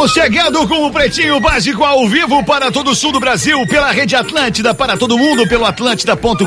Estamos chegando com o Pretinho Básico ao vivo para todo o sul do Brasil, pela Rede Atlântida, para todo mundo, pelo atlântida.com.br.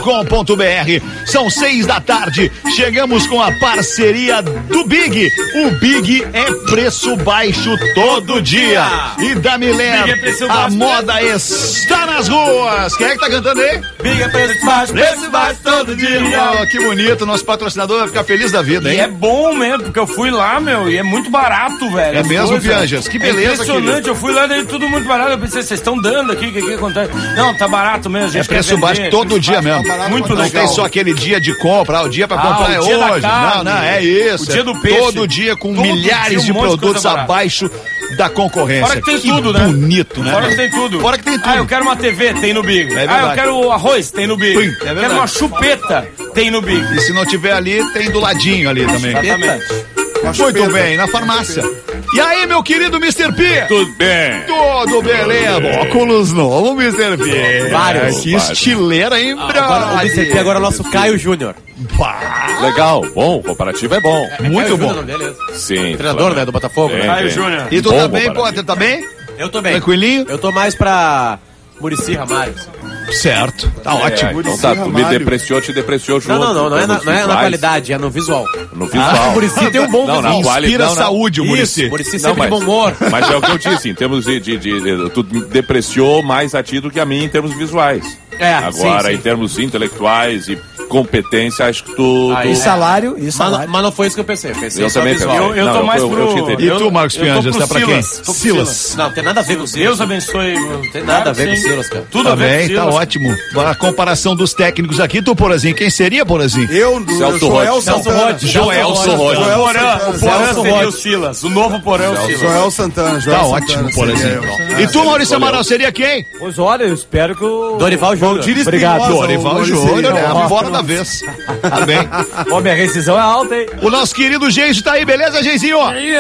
São 6 da tarde. Chegamos com a parceria do Big. O Big é preço baixo todo dia. E da Miler, a moda está nas ruas. Quem é que tá cantando aí? Big é preço baixo todo dia. Oh, que bonito, nosso patrocinador vai ficar feliz da vida, hein? E é bom mesmo, porque eu fui lá, meu, e é muito barato, velho. É mesmo, Pianjas? Que beleza, impressionante, querido. eu fui lá, daí tudo muito barato. Eu pensei, vocês estão dando aqui, o que acontece? Não, tá barato mesmo, a gente É preço baixo todo dia mesmo. Muito não legal. tem só aquele dia de compra, o dia pra comprar é dia da hoje. carne, Não, é isso. o dia do peixe. Todo dia com Todo milhares dia de um monte de produtos coisa barata. abaixo da concorrência. Fora que tem tudo, né? Bonito, né? Fora que tem tudo. Fora que tem tudo. Ah, eu quero uma TV, tem no Big. É Eu verdade. quero arroz, tem no Big. Sim, é verdade. Quero uma chupeta, tem no Big. E se não tiver ali, tem do ladinho ali também. Exatamente. Muito bem, na farmácia. E aí, meu querido Mr. P? Tudo bem. Tudo beleza? Óculos novo, Mr. P. Vários. Que estileira, hein, Agora, o brother? BCP agora é o nosso Caio Júnior. Pá, Legal, bom, comparativo é bom. muito Caio bom. Júnior, beleza. Sim. Treinador, né, do Botafogo, né? Caio Júnior. E tu Bom tá bem, comparativo. Potter? Tá bem? Eu tô bem. Tranquilinho? Eu tô mais pra Muricy Ramalho. Certo. Tá ótimo. Então tá, tu me depreciou, te depreciou junto. Não é na visuais, qualidade, é no visual. No visual. O Muricy tem um bom Não, visual. na qualidade. Inspira não. saúde, o Muricy. Isso, Muricy Não, sempre de bom humor. Mas é o que eu disse, em termos tu depreciou mais a ti do que a mim em termos visuais. Agora, sim. em termos intelectuais e competência, acho que tu... Aí, E salário, e salário. Mas não foi isso que eu pensei. Eu pensei Eu só também visual. pensei. Eu tô Não, mais eu pro... te entendi. E tu, Marcos eu tô Pianjas, pro tá pra quem? Silas. Tô pro Silas. Não, tem nada a ver com o Silas. Deus abençoe. Não tem nada a ver com o Silas, cara. Tudo a Tá ver com o bem, tá Silas. ótimo. A comparação dos técnicos aqui, tu, Porazinho, quem seria, Porazinho? Celso Joel Roth. Santana. Joelson Roth. O Porã Celso seria Roth. o Silas. O novo Porã é o Silas. Joel Santana. Joel Tá Santana ótimo, seria Porazinho. eu. E tu, Maurício Amaral, seria quem? Pois olha, eu espero que o... Dorival Júnior. Obrigado. Dorival Júnior, é a bola da vez. Tá bem. Ó, minha rescisão é alta, hein? O nosso querido Geiso tá aí, beleza, Geizinho?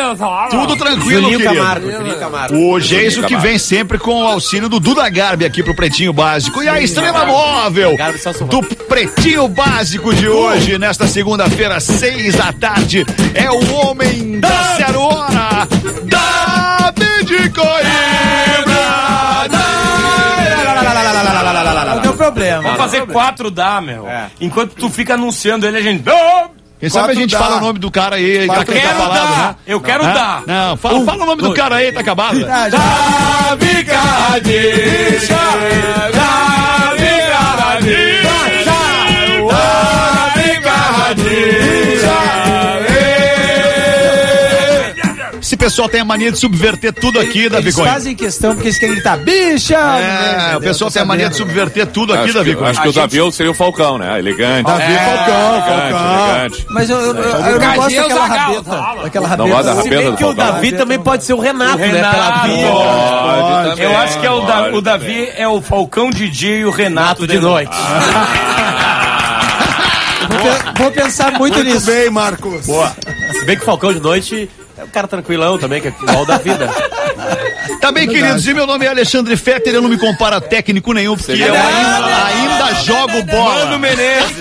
Tudo tranquilo, Juninho querido. Camargo. Juninho Camargo. O Geiso que vem sempre com o auxílio do Duda Garbi aqui pro Pretinho Básico. E a estrela móvel Garbi, Celso do Pretinho Básico de hoje, nesta segunda-feira, 6 da tarde, é o homem da 0 hora, David Coimbra. Não tem problema. Vamos fazer 4 dá, meu. Enquanto tu fica anunciando ele, a gente... Quem sabe a gente Quatro dá. fala o nome do cara aí, Quatro tá acabado, dar. né? Eu quero Hã? dar. Não, fala o nome do cara aí, tá acabado. Davi Carradinha, Davi Carradinha, Davi Carradinha. Esse pessoal tem a mania de subverter tudo aqui, Davi Eles Coimbra. fazem questão porque eles querem gritar, bicha! É, o pessoal tem a mania de subverter tudo aqui, Davi Coimbra. Acho que o Davi seria o Falcão, né? Elegante. Davi Falcão. Elegante. Mas eu não gosto daquela rabeta. Daquela Não gosta da rabeta. Se rabeta bem do que o Falcão? Davi também pode ser o Renato, né? Pela Renato. vida. Pode também, Eu acho que é o pode Davi também. é o Falcão DJ e o Renato de noite. Vou pensar muito nisso. Bem, Marcos. Se bem que o Falcão de noite é um cara tranquilão também, que é igual o da vida. Tá bem, queridos, e meu nome é Alexandre Fetter, eu não me comparo a técnico nenhum, porque eu ainda jogo bola. Mano Menezes.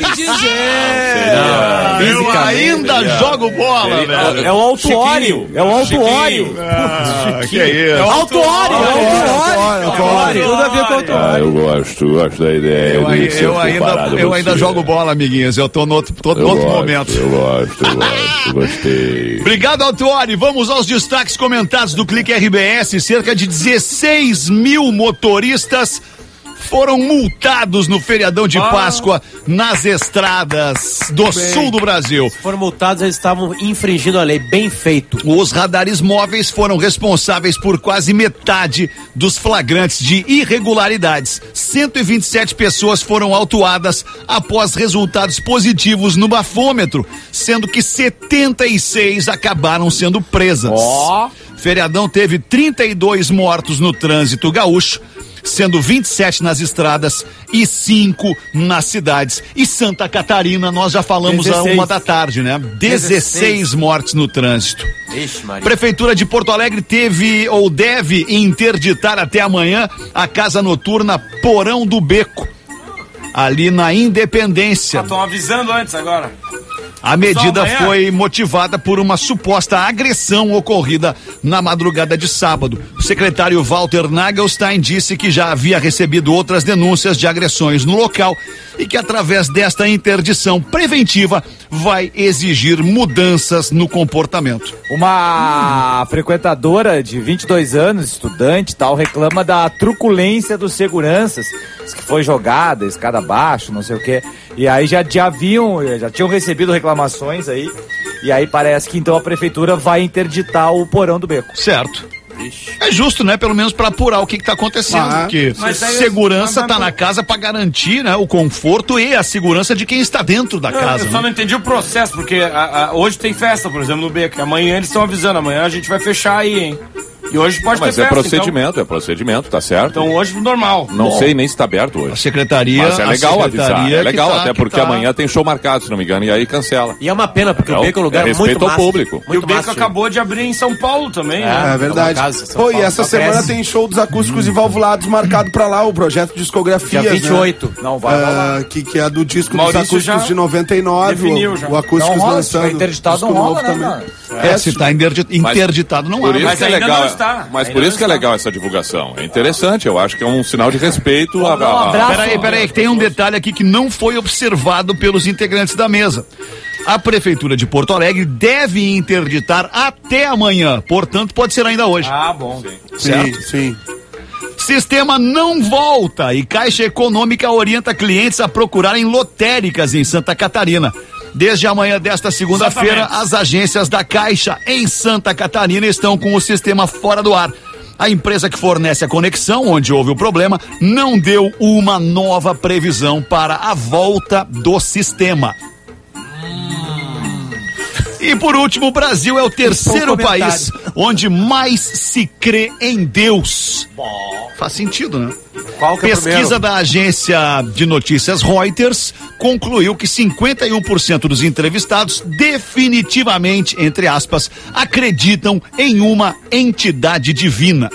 Eu ainda jogo bola, velho. É o Altuório. É o Altuório. Que é isso? Altuório. Tudo a ver com o Ah, eu gosto da ideia de ser comparado a Eu ainda você. jogo bola, amiguinhos, eu tô no outro momento. Eu gosto, gostei. Obrigado, Altuori. Vamos aos destaques comentados do Clique RBS. Cerca de 16 mil motoristas foram multados no feriadão de Páscoa nas estradas do sul do Brasil. Foram multados, eles estavam infringindo a lei. Bem feito. Os radares móveis foram responsáveis por quase metade dos flagrantes de irregularidades. 127 pessoas foram autuadas após resultados positivos no bafômetro, sendo que 76 acabaram sendo presas. Feriadão teve 32 mortos no trânsito gaúcho, sendo 27 nas estradas e 5 nas cidades. E Santa Catarina, nós já falamos 16. à 1 da tarde, né? 16 mortes no trânsito. Ixi, Maria. Prefeitura de Porto Alegre teve ou deve interditar até amanhã a casa noturna Porão do Beco, ali na Independência. Estão avisando antes agora. A medida foi motivada por uma suposta agressão ocorrida na madrugada de sábado. O secretário Walter Nagelstein disse que já havia recebido outras denúncias de agressões no local e que através desta interdição preventiva vai exigir mudanças no comportamento. Uma frequentadora de 22 anos, estudante e tal, reclama da truculência dos seguranças, que foi jogada, escada abaixo, não sei o quê. E aí já tinham recebido reclamações aí. E aí parece que então a prefeitura vai interditar o porão do beco. Certo. É justo, né? Pelo menos para apurar o que tá acontecendo, porque segurança tá na casa para garantir, né, o conforto e a segurança de quem está dentro da casa. Eu só não entendi o processo, porque hoje tem festa, por exemplo, no beco. Amanhã eles estão avisando, amanhã a gente vai fechar aí, hein? E hoje pode ter festa. Mas é procedimento, tá certo? Então hoje normal. Não sei nem se tá aberto hoje. A secretaria... Mas é legal avisar, é legal, até porque tá... amanhã tem show marcado, se não me engano, e aí cancela. E é uma pena, porque o beco é um lugar muito respeito ao público. E o beco acabou de abrir em São Paulo também, né? É verdade. Pô, e essa semana tem show dos acústicos e valvulados marcado pra lá, o projeto Discografias, dia 28. Né? Não, vai rolar. Que é do disco Maurício dos acústicos de 99. Definiu já. O acústicos não rola, lançando. se interditado não rola, né, mano? Se tá interditado, não há. Por isso que é legal, não está. mas por isso que é legal essa divulgação. É interessante, eu acho que é um sinal de respeito. Peraí, que tem um detalhe aqui que não foi observado pelos integrantes da mesa. A Prefeitura de Porto Alegre deve interditar até amanhã, portanto pode ser ainda hoje. Ah, bom. Certo? Sim. Sistema não volta e Caixa Econômica orienta clientes a procurarem lotéricas em Santa Catarina. Desde amanhã desta segunda-feira, as agências da Caixa em Santa Catarina estão com o sistema fora do ar. A empresa que fornece a conexão, onde houve o problema, não deu uma nova previsão para a volta do sistema. E por último, o Brasil é o terceiro país onde mais se crê em Deus. Faz sentido, né? Qual que é Pesquisa da agência de notícias Reuters concluiu que 51% dos entrevistados definitivamente, entre aspas, acreditam em uma entidade divina.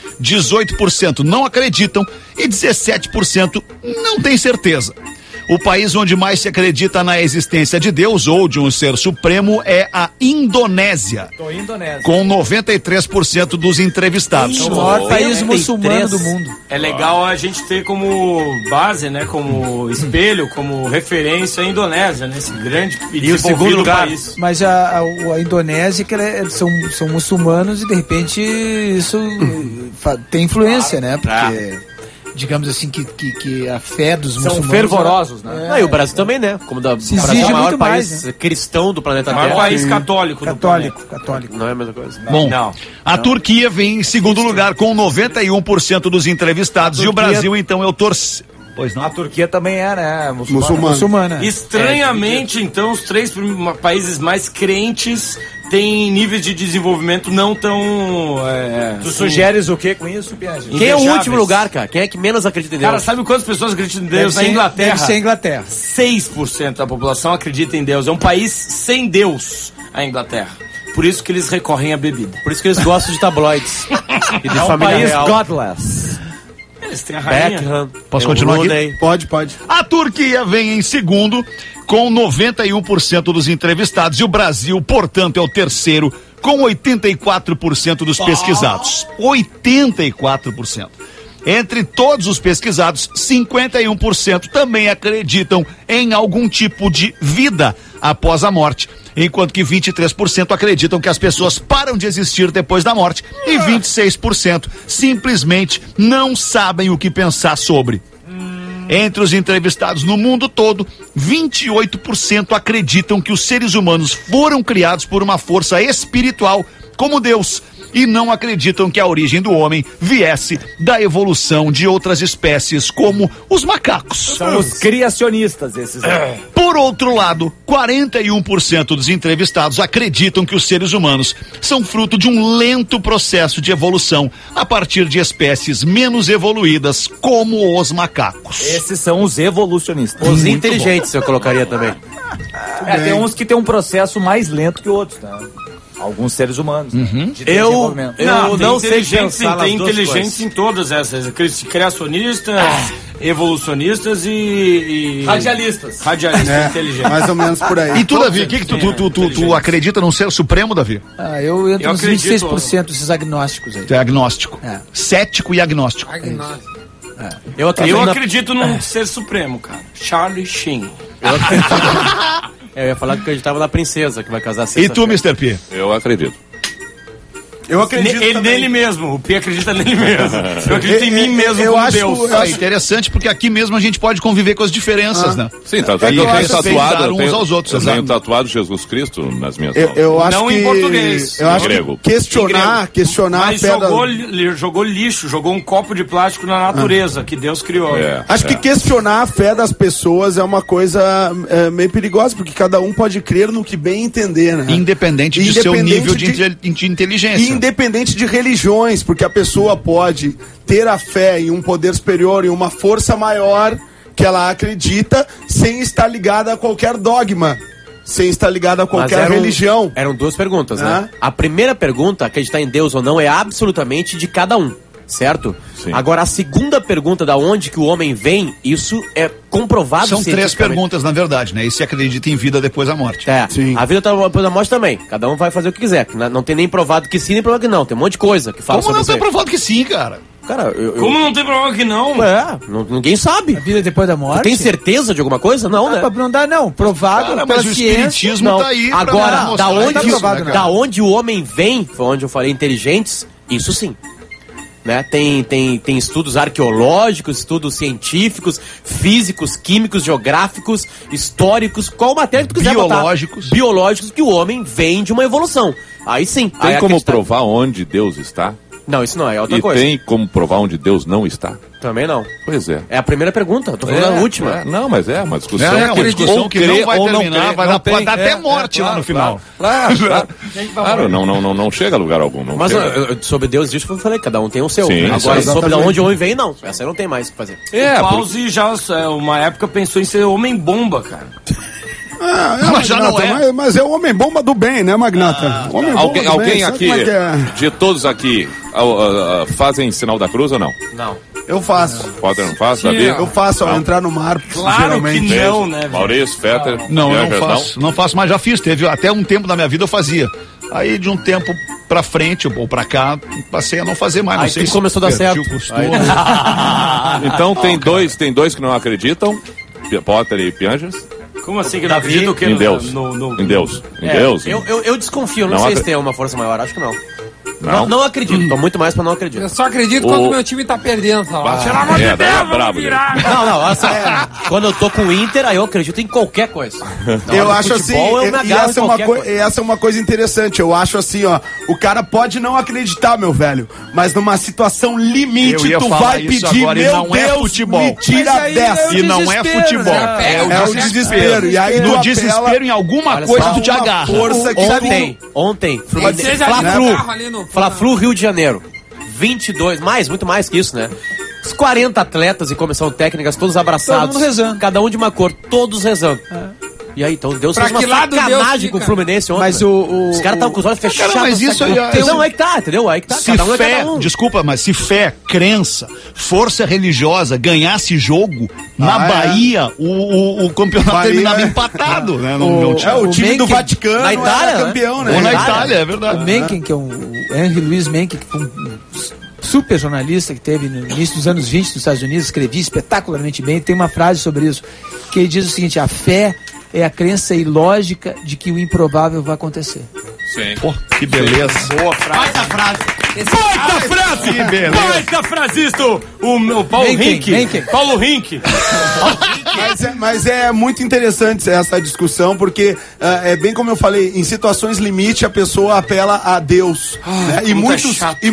18% não acreditam e 17% não têm certeza. O país onde mais se acredita na existência de Deus ou de um ser supremo é a Indonésia, com 93% dos entrevistados. É o maior país muçulmano do mundo. É legal a gente ter como base, né, como espelho, como referência a Indonésia, né, esse grande e o segundo lugar. País. Mas a Indonésia que são muçulmanos e de repente isso tem influência, né? Porque... digamos assim, que a fé dos muçulmanos... São fervorosos, né? E o Brasil também, né? Como o Brasil é o maior país cristão do planeta Terra. O maior país católico. Católico. Não é a mesma coisa. Bom, a Turquia vem em segundo lugar com 91% dos entrevistados e o Brasil, então, é o Pois não. A Turquia também é, né? Muçulmana. Estranhamente, então, os 3 países mais crentes têm níveis de desenvolvimento não tão... Tu sugeres o que com isso, Piange? Quem é o último lugar, cara? Quem é que menos acredita em Deus? Cara, sabe quantas pessoas acreditam em Deus na Inglaterra? Deve ser a Inglaterra. 6% da população acredita em Deus. É um país sem Deus, a Inglaterra. Por isso que eles recorrem à bebida. Por isso que eles gostam de tabloides. E de é um família país real. godless. Eles têm a rainha. Beckham. Posso continuar aqui? Pode. A Turquia vem em segundo com 91% dos entrevistados e o Brasil, portanto, é o terceiro com 84% dos pesquisados. 84%. Entre todos os pesquisados, 51% também acreditam em algum tipo de vida após a morte, enquanto que 23% acreditam que as pessoas param de existir depois da morte e 26% simplesmente não sabem o que pensar sobre. Entre os entrevistados no mundo todo, 28% acreditam que os seres humanos foram criados por uma força espiritual como Deus e não acreditam que a origem do homem viesse da evolução de outras espécies como os macacos. São os criacionistas esses aí. Por outro lado, 41% dos entrevistados acreditam que os seres humanos são fruto de um lento processo de evolução a partir de espécies menos evoluídas como os macacos. Esses são os evolucionistas. Os inteligentes eu colocaria também. Tem uns que tem um processo mais lento que outros, né? Alguns seres humanos. De Eu não sei pensar pensar tem nas duas inteligentes coisas. em todas essas. Criacionistas, evolucionistas e Radialistas. Radialistas inteligentes. Mais ou menos por aí. E tu, Davi, o que tu acredita num ser supremo, Davi? Eu entro Eu nos acredito. 26% desses agnósticos aí. Tu é agnóstico. É. Cético e agnóstico. Eu acredito, Eu na- acredito num ser supremo, cara. Charlie Sheen. Eu ia falar que acreditava na princesa que vai casar E tu, Mr. P? Eu acredito. Eu acredito Ele também. nele mesmo. O P acredita nele mesmo. Eu acredito em mim mesmo eu como acho- Deus. eu É interessante porque aqui mesmo a gente pode conviver com as diferenças, né? Sim, tanto é que E eu tenho respeitar tatuado. uns aos outros, Eu tenho exato. tatuado Jesus Cristo nas minhas mãos. Eu acho Não que... em português. Eu acho Em grego. que questionar Mas a fé da... jogou lixo, jogou um copo de plástico na natureza que Deus criou. Acho que questionar a fé das pessoas é uma coisa meio perigosa, porque cada um pode crer no que bem entender, né? Independente de seu Independente nível de de- inteligência. Independente de religiões, porque a pessoa pode ter a fé em um poder superior, em uma força maior que ela acredita, sem estar ligada a qualquer dogma, sem estar ligada a Mas qualquer religião. Eram duas perguntas, né? Ah. A primeira pergunta, acreditar em Deus ou não, é absolutamente de cada um, certo? Sim. Agora, a segunda pergunta, da onde que o homem vem, isso é comprovado São três cientificamente. perguntas, na verdade, né? E se acredita em vida depois da morte. É, Sim. a vida tá depois da morte também. Cada um vai fazer o que quiser. Não tem nem provado que sim, nem provado que não. Tem um monte de coisa que fala Como sobre não isso tá aí. provado que sim, cara? Cara, Como não tem prova que não? ninguém sabe. A vida depois da morte? Tem certeza de alguma coisa? Não, né? Não dá, não. Provado Cara, pela mas o ciência. espiritismo Não. tá aí pra Agora, mostrar da isso, onde, né, provado, cara? da onde o homem vem, foi onde eu falei inteligentes, isso sim. Né? Tem estudos arqueológicos, estudos científicos, físicos, químicos, geográficos, históricos, qual matéria que tu quiser botar. Biológicos, que o homem vem de uma evolução. Aí sim. Tem aí como acreditar- provar onde Deus está? Não, isso não, é outra E coisa. tem como provar onde Deus não está? Também não. Pois é. É a primeira pergunta, eu tô falando a última. Não, mas é uma discussão. É uma discussão ou que crer não vai ou terminar, crer, vai não dar- tem. pode dar até morte lá no final. Claro, não chega a lugar algum. Não Mas chega. sobre Deus, disso eu falei, cada um tem o seu. Sim, Agora, sim, sobre de exatamente. onde o homem vem, não. Essa aí não tem mais o que fazer. É, O Pause já, uma época, pensou em ser homem-bomba, cara. Mas já não é. Mas é o homem-bomba do bem, né, Magnata? Homem-bomba do bem, alguém sabe aqui, como é que é? de todos aqui, fazem sinal da cruz ou não? Não. Eu faço. Pode ou não faz, Davi? Eu faço ao Não. entrar no mar, Claro geralmente. que não, né? velho? Maurício, Fetter, Não, eu Bianca, não faço. Não faço, mas já fiz. Teve até um tempo da minha vida eu fazia. Aí de um tempo pra frente ou pra cá, passei a não fazer mais. Não Aí sei tudo se começou a dar perdi certo. o costume. Então tem dois que não acreditam, Potter e Pianjas, Como assim que Davi, acredita o quê? em Deus. No- Em Deus. Em É, Deus. eu desconfio, não Não sei se acre- tem uma força maior, acho que não. Não? Não acredito, tô muito mais pra não acreditar. Eu só acredito O- quando meu time tá perdendo, tá lá. Pelo amor de É, daí é Deus, vamos brabo, virar. Não, olha só. Quando eu tô com o Inter, aí eu acredito em qualquer coisa. Na hora Eu do acho assim, futebol, eu me e agarro essa em é, uma qualquer coisa. essa é uma coisa interessante. Eu acho assim, ó, o cara pode não acreditar, meu velho, mas numa situação Eu limite, ia tu falar vai isso pedir, agora, e meu não é Deus, futebol. me tira Mas aí dessa. é o E não é desespero, futebol. né? É o desespero. E aí No tu desespero, apela- em alguma Olha coisa só, tu te uma agarra. força que Ontem, Nem que seja ali no carro, ali no- Fla-Flu, Rio de Janeiro. 22, muito mais que isso, né? Os 40 atletas e comissão técnicas, todos abraçados. Todo mundo rezando. Cada um de uma cor, todos rezando. E aí, então Deus Pra fez uma que lado Deus sacanagem com o fica? Fluminense ontem. Mas velho. Os caras estavam com os olhos fechados. Cara, mas isso aí é- Não, aí que tá, entendeu? Aí que tá. Se Cada um é fé, cada um. desculpa, mas se fé, crença, força religiosa ganhasse jogo, na Bahia o campeonato Bahia terminava é- empatado, né? Não tinha- É, o time do Mencken, Vaticano na Itália, era né? campeão, né? Ou na Itália. Itália, é O verdade. Mencken, que é o Henry Louis Mencken, que foi um super jornalista que teve no início dos anos 20 nos Estados Unidos, escrevia espetacularmente bem, tem uma frase sobre isso, que ele diz o seguinte: a fé é a crença ilógica de que o improvável vai acontecer. Sim. Pô, que beleza. Boa frase. Baita frase! Que beleza. Baita frasisto! O Paulo Mencken, Rink. Mencken. Paulo Rink. Mas é muito interessante essa discussão, porque é bem como eu falei, em situações limite a pessoa apela a Deus. Né? E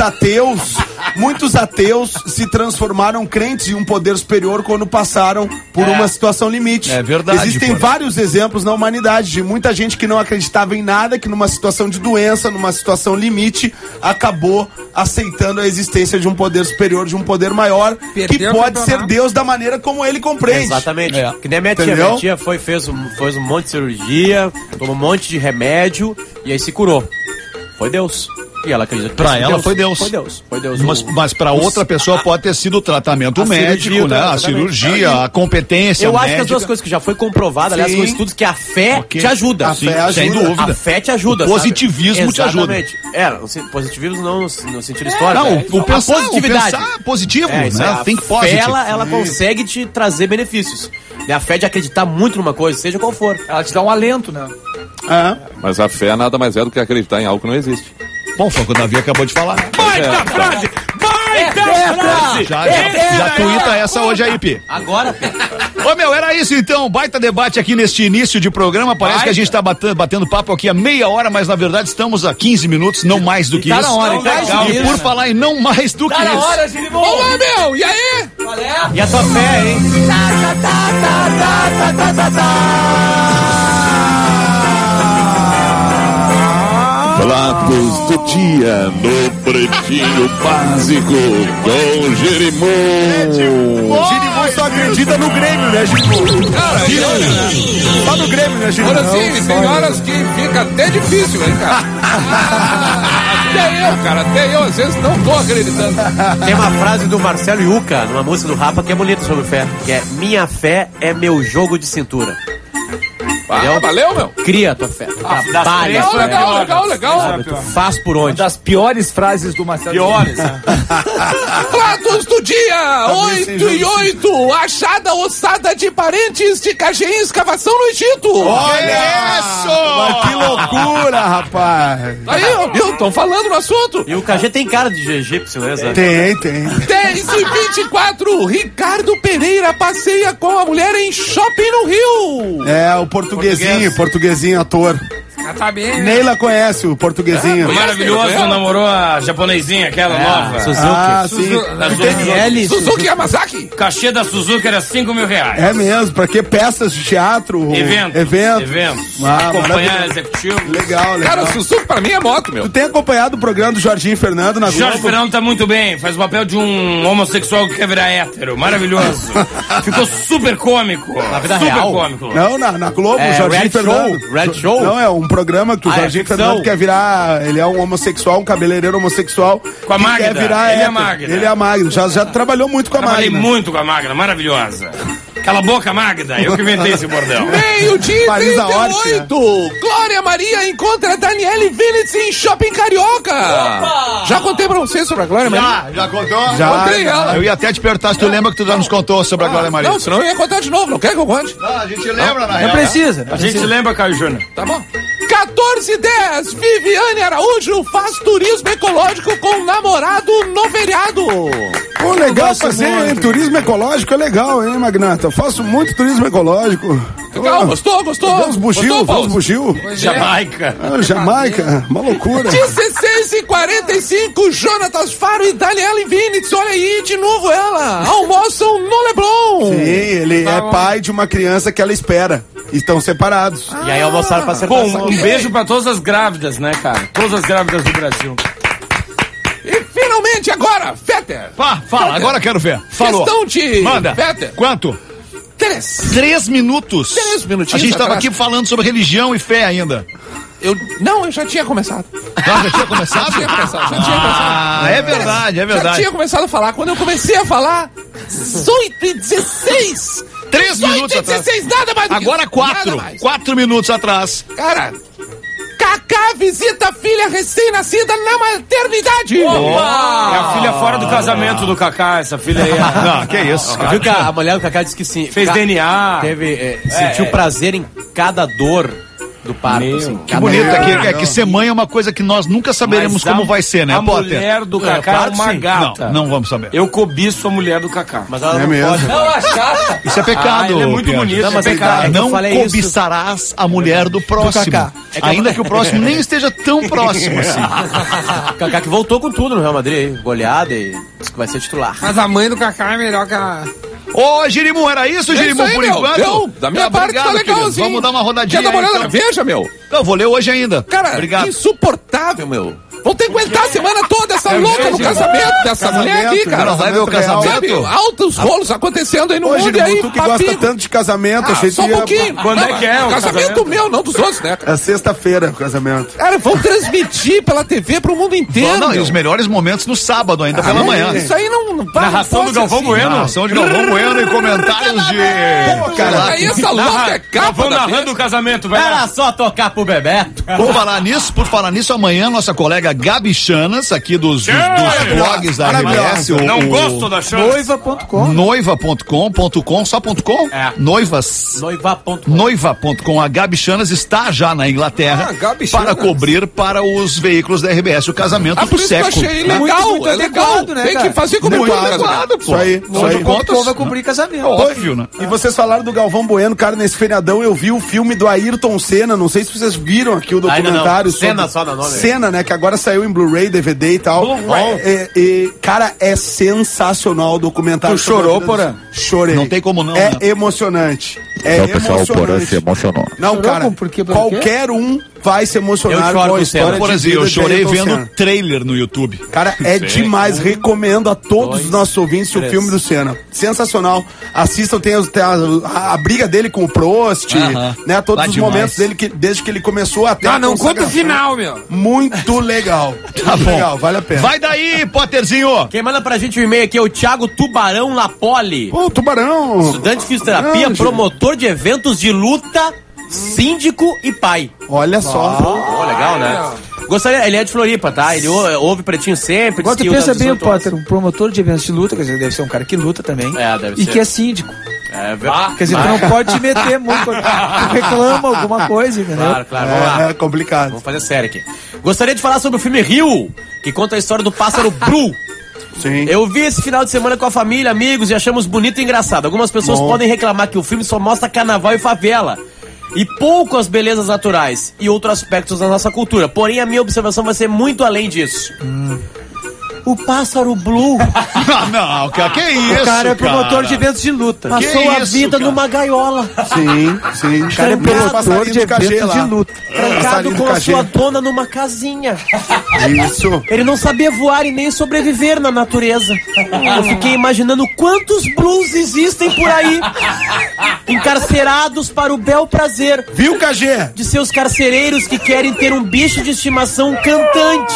muitos ateus se transformaram crentes em um poder superior quando passaram por uma situação limite. É verdade, Existem pô. vários exemplos na humanidade de muita gente que não acreditava em nada, que numa situação de doença, numa situação limite, acabou aceitando a existência de um poder superior, de um poder maior, que Perdeu o pode ser campeonato. Deus da maneira como ele compreende. Exatamente. É. Que nem a minha tia. Entendeu? Minha tia fez um monte de cirurgia, tomou um monte de remédio e aí se curou. Foi Deus. E ela acredita que Pra ela foi Deus. Foi Deus. Mas pra outra pessoa pode ter sido o tratamento médico, né? A cirurgia, a competência Eu acho médica. que as duas coisas que já foi comprovada, aliás, com estudos que a fé te ajuda. A fé ajuda. Sem dúvida. A fé te ajuda. O positivismo te ajuda. Exatamente. Positivismo não no sentido histórico. Não, a positividade. o pensar positivo, Isso, né? a Think fé, positive. ela consegue te trazer benefícios. É a fé de acreditar muito numa coisa, seja qual for. Ela te dá um alento, né? Mas a fé nada mais é do que acreditar em algo que não existe. Bom, foi o que o Davi acabou de falar. Baita frase! Baita frase! Já tuita essa hoje aí, Pi. Agora, Pedro. Ô, meu, era isso então, baita debate aqui neste início de programa, parece que a gente tá batendo papo aqui há meia hora, mas na verdade estamos a 15 minutos, não mais do que Tá isso. na hora, então. E por falar em não mais do que isso. Girimon! Olá, meu! E aí? E a tua fé, hein? Pratos do dia no Pretinho Básico com Jerimum. O Girimum só acredita no Grêmio, né, Girimum? Cara, Só no Grêmio, né, Girimum? olha assim, tem horas que fica até difícil, hein, cara? Até eu, às vezes, não tô acreditando. Tem uma frase do Marcelo Yuca, numa música do Rapa, que é bonita sobre fé, que é: minha fé é meu jogo de cintura. Valeu, meu. Cria a tua fé. Trabalha. Legal. Sabe, tu faz por onde. Das piores frases do Marcelo. Pratos do dia, 8:08. Achada ossada de parentes de Cagem, escavação no Egito. Olha isso! Mas que loucura, rapaz! Aí, viu? Estão falando no assunto. E o KG tem cara de egípcio, né, Zé? Tem. 10:24. Ricardo Pereira passeia com a mulher em shopping no Rio. É, o portuguesinho ator. Tá bem, né? Neila conhece o portuguesinho. Maravilhoso, namorou a japonesinha, aquela nova. Suzuki. Suzuki Yamazaki. Cachê da Suzuki era R$5.000. É mesmo, pra que peças de teatro? Eventos. Acompanhar executivo. Legal. Cara, o Suzuki pra mim é moto, meu. Tu tem acompanhado o programa do Jorginho Fernando na Globo? Jorge Fernando tá muito bem, faz o papel de um homossexual que quer virar hétero. Maravilhoso. Ficou super cômico. Na vida super real? cômico. Não, na Globo, o Jorginho reality Fernando. show? Reality show? Não, é um programa que o Jorginho ficção. Fernando quer virar. Ele é um homossexual, um cabeleireiro homossexual. Com a que Magda. Quer virar Ele é a hétero. Magda. Ele é a Magda. Já trabalhou muito com a Trabalhei Magda. muito com a Magda, maravilhosa. Cala a boca, Magda. Eu que inventei esse bordão. Meio-dia e Marisa 38. Glória Maria encontra Daniele Vinitz em Shopping Carioca. Já contei pra vocês sobre a Glória Maria? Já contou? Contei ela. Eu ia até te perguntar se tu lembra que tu já nos contou sobre a Glória Maria. Não, senão eu ia contar de novo. Não quer que eu conte? Não, a gente lembra, na Não precisa. A gente se lembra, Caio Júnior. Tá bom. 14:10. Viviane Araújo faz turismo ecológico com namorado no feriado. Pô, legal fazer, hein? Turismo ecológico é legal, hein, Magnata? Eu faço muito turismo ecológico. Legal, gostou? Vamos bugio. Jamaica. Jamaica, uma loucura. 16:45, Jonatas Faro e Daniele Vinitz, olha aí, de novo ela, almoçam no Leblon. Sim, ele é pai de uma criança que ela espera. Estão separados. E aí almoçaram pra Bom, acertar. um beijo pra todas as grávidas, né, cara? Todas as grávidas do Brasil. E finalmente agora, Fetter. Fala, agora quero ver. Falou. Questão de Manda. Fetter. Quanto? 3 minutos. 3 minutinhos A gente tava atrás. aqui falando sobre religião e fé ainda. Eu já tinha começado. Já tinha começado? Já tinha começado. É verdade. Já tinha começado a falar. Quando eu comecei a falar, 18:16. 3 minutos atrás. 18:16, nada mais do que Agora isso. 4. Nada mais. 4 minutos atrás. Cara, Kaká visita a filha recém-nascida na maternidade. É a filha fora do casamento do Kaká, essa filha aí. Não, que isso, cara. Viu que a mulher do Kaká disse que sim. Fez DNA. Sentiu prazer em cada dor do parto. Assim, Que bonito é que ser mãe é uma coisa que nós nunca saberemos Mas como vai ser, né, A Potter? mulher do Kaká claro é que uma sim. gata. Não vamos saber. Eu cobiço a mulher do Kaká. Mas ela É não mesmo. pode. Isso é pecado. ele é muito Piange. bonito. Não, mas é pecado. é que eu Não falei cobiçarás a mulher do próximo. Kaká. Ainda que o próximo nem esteja tão próximo assim. Kaká que voltou com tudo no Real Madrid, hein? Goleada e disse que vai ser titular. Mas a mãe do Kaká é melhor que a... Ô, Girimum, era isso, Girimum, aí, por meu. enquanto? Deu. Da minha parte tá querido. legalzinho. Vamos dar uma rodadinha. Quer dar uma aí, olhada? então. Veja, meu. Não, vou ler hoje ainda. Cara, Obrigado. insuportável, meu. Vão ter que aguentar a semana toda essa louca no casamento dessa mulher aqui, cara. Não vai ver o casamento? Sabe, altos rolos acontecendo aí no Hoje, mundo e aí, tu que gosta tanto de casamento, achei que só um pouquinho. Quando é que é o casamento meu, não dos outros, né? É sexta-feira o casamento. Cara, vão transmitir pela TV pro mundo inteiro. Não, e os melhores momentos no sábado, ainda pela manhã. Isso aí não Narração do Galvão Bueno. Narração de Galvão Bueno e comentários de... Pô, cara, Aí essa louca é capa Galvão da narrando o casamento, vai lá. Era só tocar pro Bebeto. Por falar nisso, amanhã nossa colega Gabi Chanas, aqui dos blogs da RBS. Não gosto da chance. Noiva.com. Noiva.com, só .com? É. Noivas. Noiva.com. Noiva.com. A Gabi Chanas está já na Inglaterra Gabi para Chanas. cobrir para os veículos da RBS o casamento por do isso que eu século. achei né? legal, Muito é legal. adequado, né, Tem cara? que fazer como Muito é adequado, pô. Isso aí. Contas, O povo vai cumprir casamento. Óbvio, né? E vocês falaram do Galvão Bueno, cara, nesse feriadão eu vi o filme do Ayrton Senna, não sei se vocês viram aqui o Ainda documentário. não. Senna só no nome. Senna, né, que agora saiu em Blu-ray, DVD e tal. Cara, é sensacional o documentário. Tu chorou, Porã? Chorei. Não tem como não, É né? emocionante. É emocionante. emocionou. Não, Chorou cara, por quê? qualquer um vai se emocionar Eu choro com a com o história Senna. Por de exemplo, vida eu de chorei Ayrton vendo Senna. o trailer no YouTube. Cara, é demais. Recomendo a todos os nossos ouvintes o filme do Senna. Sensacional. Assistam, tem a briga dele com o Prost, né? Todos Tá os demais. momentos dele, desde que ele começou até a Não conta o consagração. final, meu. Muito legal. Tá Muito bom. legal, vale a pena. Vai daí, Potterzinho! Quem manda pra gente o e-mail aqui é o Thiago Tubarão Lapoli. Pô, Tubarão. Estudante de fisioterapia, Grande. promotor de eventos de luta, síndico e pai. Olha só. Oh, legal, né? Gostaria, ele é de Floripa, tá? Ele ouve Pretinho sempre. Agora tu diz que pensa usa bem, 18 horas. Potter, um promotor de eventos de luta, quer dizer, deve ser um cara que luta também. É, deve e ser. que é síndico. É verdade. Quer dizer, tu não pode te meter muito, tu reclama alguma coisa, entendeu? Claro, vamos lá. É complicado. Vamos fazer sério aqui. Gostaria de falar sobre o filme Rio, que conta a história do pássaro Blue. Sim. Eu vi esse final de semana com a família, amigos, e achamos bonito e engraçado. Algumas pessoas podem reclamar que o filme só mostra carnaval e favela, e pouco as belezas naturais e outros aspectos da nossa cultura. Porém, a minha observação vai ser muito além disso. O pássaro Blue Não, cara, que isso, O cara é promotor de eventos de luta. passou a isso, vida cara? numa gaiola, Sim. O cara é promotor de eventos de luta. trancado Passarinho do com a cachê. sua dona numa casinha. Isso. Ele não sabia voar e nem sobreviver na natureza. Eu fiquei imaginando quantos blues existem por aí, encarcerados para o bel prazer Viu, KG? de seus carcereiros que querem ter um bicho de estimação cantante.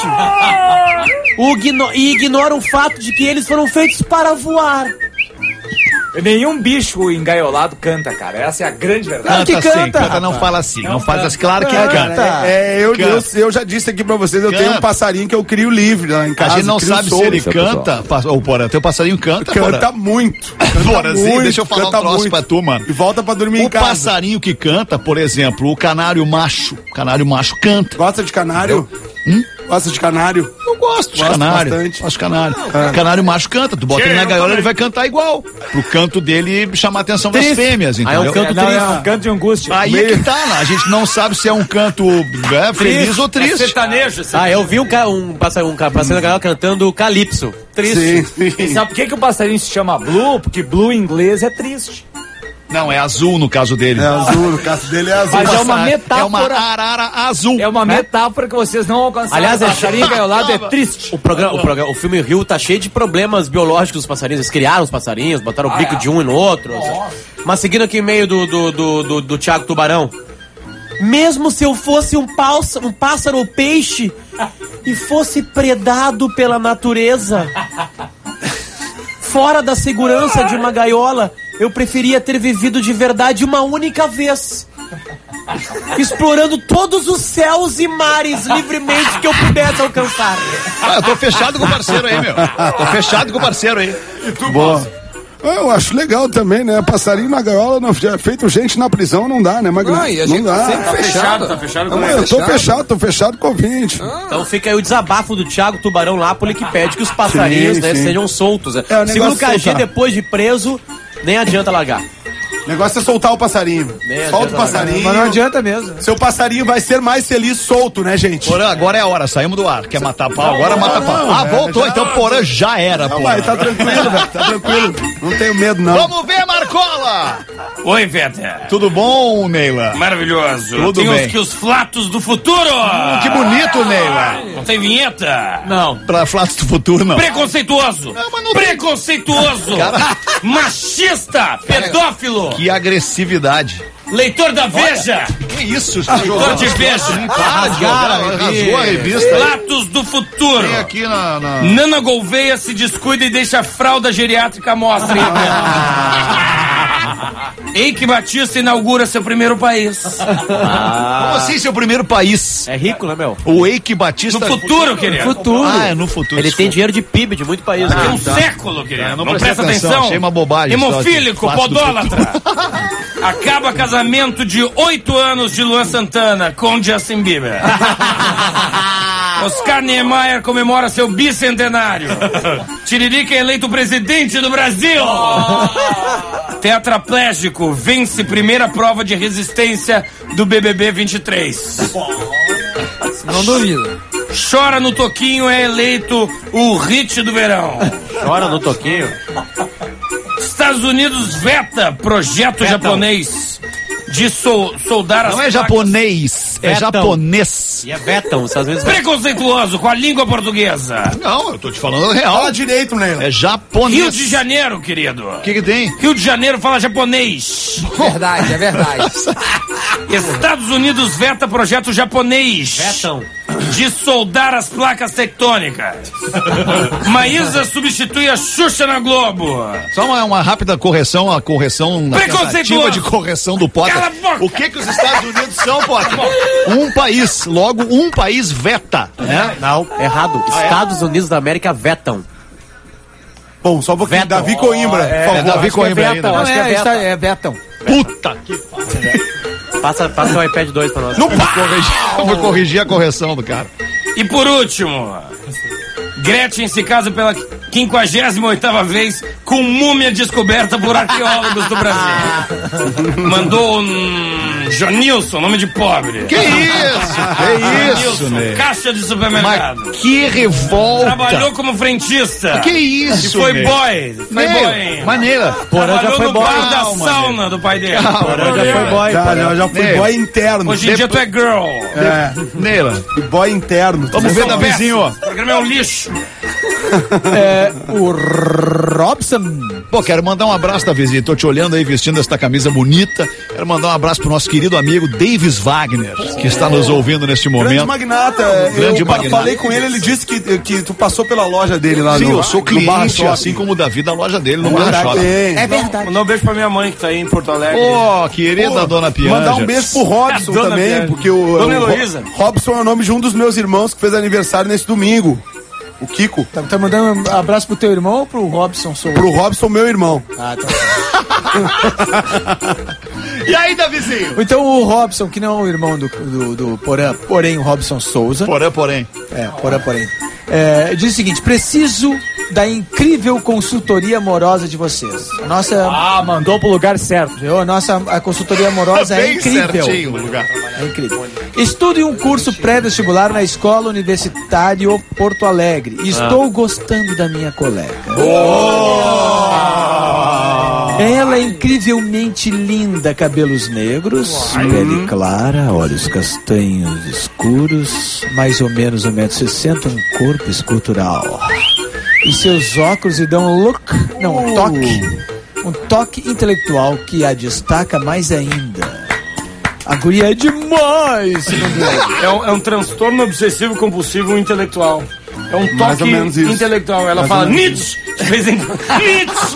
E ignoram o fato de que eles foram feitos para voar. Nenhum bicho engaiolado canta, cara. Essa é a grande verdade. Claro que sim, canta. não fala assim. Não faz as claro que Canta. canta. Eu já disse aqui pra vocês, eu Canta. tenho um passarinho que eu crio livre lá em A casa. gente não crio sabe se solto. ele canta. Ô, Porã, teu passarinho canta, Canta muito. Porazinho, deixa eu falar um canta troço muito. pra tu, mano. E volta pra dormir em O casa. passarinho que canta, por exemplo, o canário macho. O canário macho canta. Gosta de canário? Gosta de canário? Eu gosto de Gosto canário. bastante. Gosto de canário. Canário macho canta. Tu bota ele na gaiola, ele vai cantar igual. Pro canto dele chamar a atenção das fêmeas, Aí é um entendeu? canto Não, triste. é um canto de angústia. Aí é que tá, né? A gente não sabe se é um canto feliz ou É triste. sertanejo. Eu vi um passarinho na gaiola cantando Calypso. Triste. Sim. Sabe por que o passarinho se chama Blue? Porque Blue em inglês é triste. Não, é azul no caso dele. É azul, no caso dele é azul. Mas é uma metáfora. É uma arara azul. É uma metáfora que vocês não alcançaram. Aliás, o passarinho engaiolado é triste. O filme Rio tá cheio de problemas biológicos dos passarinhos. Eles criaram os passarinhos, botaram o bico de um e no outro. Mas seguindo aqui em meio do Thiago Tubarão. Mesmo se eu fosse um pássaro ou peixe e fosse predado pela natureza, fora da segurança de uma gaiola, eu preferia ter vivido de verdade uma única vez, explorando todos os céus e mares livremente que eu pudesse alcançar. Eu tô fechado com o parceiro aí, meu. Tô fechado com o parceiro aí. Boa. Eu acho legal também, né? Passarinho na gaiola, não, feito gente na prisão, não dá, né? Mas E a gente não dá. sempre fechado. Tá fechado com Não, ele. eu tô fechado com o ouvinte. Então fica aí o desabafo do Thiago Tubarão Lápoli, que pede que os passarinhos Sim, sim. sejam soltos. o Segundo o negócio KG, soltar. depois de preso, nem adianta largar. O negócio é soltar o passarinho. Solta o passarinho. Mas não adianta mesmo. Seu passarinho vai ser mais feliz solto, né, gente? Porã, agora é a hora, saímos do ar. Quer matar pau? Agora mata pau. Voltou, então Porã já era, Não, pô. vai, tá tranquilo, velho. Tá tranquilo. Não tenho medo, não. Vamos ver, Marcola! Oi, Veta. Tudo bom, Neila? Maravilhoso. Tudo tem bem. uns que os flatos do futuro. Que bonito, Neila. Não tem vinheta? Não. Pra Flatos do Futuro, não. Preconceituoso. Preconceituoso. Cara. Machista. Pedófilo. Que agressividade. Leitor da Veja. Que isso? Leitor de Veja. Para de jogar, rasgou a revista. Flatos do futuro. Tem aqui na... Nana Gouveia se descuida e deixa a fralda geriátrica à mostra. Eike Batista inaugura seu primeiro país. Como assim, seu primeiro país? É rico, né, meu? O Eike Batista... No futuro, querido. Futuro. Ah, é no futuro. Ele tem dinheiro de PIB de muito país. Daqui a né? um século, querido. não Não prestei presta atenção, atenção. achei uma bobagem. Hemofílico, Flatos do podólatra. Acaba casamento de 8 anos de Luan Santana com Justin Bieber. Oscar Niemeyer comemora seu bicentenário. Tiririca é eleito presidente do Brasil. Tetraplégico vence primeira prova de resistência do BBB 23. Não duvido. Chora no Toquinho é eleito o hit do verão. Chora no toquinho. Estados Unidos veta projeto japonês de soldar as Não é placas. japonês, é Vetão. japonês. E é Vetão, às vezes. Preconceituoso com a língua portuguesa. Não, eu tô te falando real. Fala direito, né? É japonês. Rio de Janeiro, querido. O que tem? Rio de Janeiro fala japonês. Verdade, é verdade. Estados Unidos veta projeto japonês Vetão. de soldar as placas tectônicas. Maísa substitui a Xuxa na Globo. Só uma rápida correção, a correção na Preconceituoso. tentativa de correção do Potter. Cala a boca. O que os Estados Unidos são, Potter? Um país, logo um país veta, né? Não, errado. Estados Unidos da América vetam. Bom, só um pouquinho. Vetão. Davi Coimbra, por favor. Davi Coimbra ainda. Vetão, Não, acho que é é, Vetão. é Betão. Puta que Passa o iPad 2 pra nós. Vou corrigir a correção do cara. E por último, Gretchen se casa pela 58ª vez com múmia descoberta por arqueólogos do Brasil. Mandou um Jonilson, nome de pobre. Que isso, né? Caixa de supermercado. Mas que revolta. Trabalhou como frentista. Que isso, E foi Ney? boy. Foi Ney, boy. Maneira. Porã já Trabalhou foi no boy. bar da Calma, sauna do pai dele. Porã já foi boy. Já fui Ney. boy interno. Hoje em dia tu é girl. É, Neila, fui boy interno. vamos ver, São Davizinho. péssimos. O programa é um lixo. O Robson. Pô, quero mandar um abraço, Davizinho. Tô te olhando aí vestindo esta camisa bonita. Quero mandar um abraço pro nosso querido amigo Davis Wagner, que está nos ouvindo neste Grande momento. magnata. Grande Eu magnata. falei com ele disse que tu passou pela loja dele lá Sim, no eu sou no Barra cliente, Shopping. assim como o Davi da loja dele no Barra Shopping. É verdade. Mandar um beijo pra minha mãe que tá aí em Porto Alegre. Ô, querida dona Pianja. Mandar um beijo pro Robson A dona também, Pianja. porque o Dona o Heloísa. Robson é o nome de um dos meus irmãos que fez aniversário nesse domingo. O Kiko. Tá mandando um abraço pro teu irmão ou pro Robson Souza? Pro Robson, meu irmão. Ah, tá. E aí, Davizinho? Então o Robson, que não é o irmão do Porã, porém o Robson Souza. Porém. Porém. Diz o seguinte: preciso da incrível consultoria amorosa de vocês. Nossa, Mandou pro lugar certo. a consultoria amorosa é Bem incrível. certinho o lugar. É incrível. Estudo um curso pré-vestibular na Escola Universitário Porto Alegre. Estou gostando da minha colega. Ela é incrivelmente linda, cabelos negros, pele clara, olhos castanhos escuros, mais ou menos 1,60 m, um corpo escultural. E seus óculos lhe dão um toque intelectual que a destaca mais ainda. A guria é demais, segundo ele. É um transtorno obsessivo compulsivo intelectual. É um Mais toque ou menos isso. intelectual. Ela Mais fala ou menos Nietzsche de vez em quando. Nietzsche!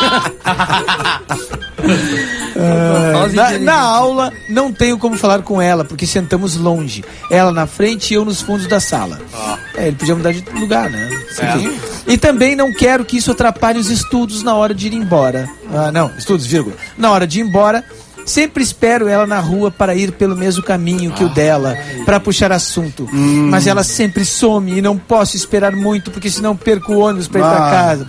Na aula, não tenho como falar com ela, porque sentamos longe. Ela na frente e eu nos fundos da sala. Ele podia mudar de lugar, né? Enfim. E também não quero que isso atrapalhe os estudos na hora de ir embora. Estudos, vírgula. Na hora de ir embora, Sempre espero ela na rua para ir pelo mesmo caminho que o dela, para puxar assunto. Mas ela sempre some e não posso esperar muito, porque senão perco o ônibus para ir para casa.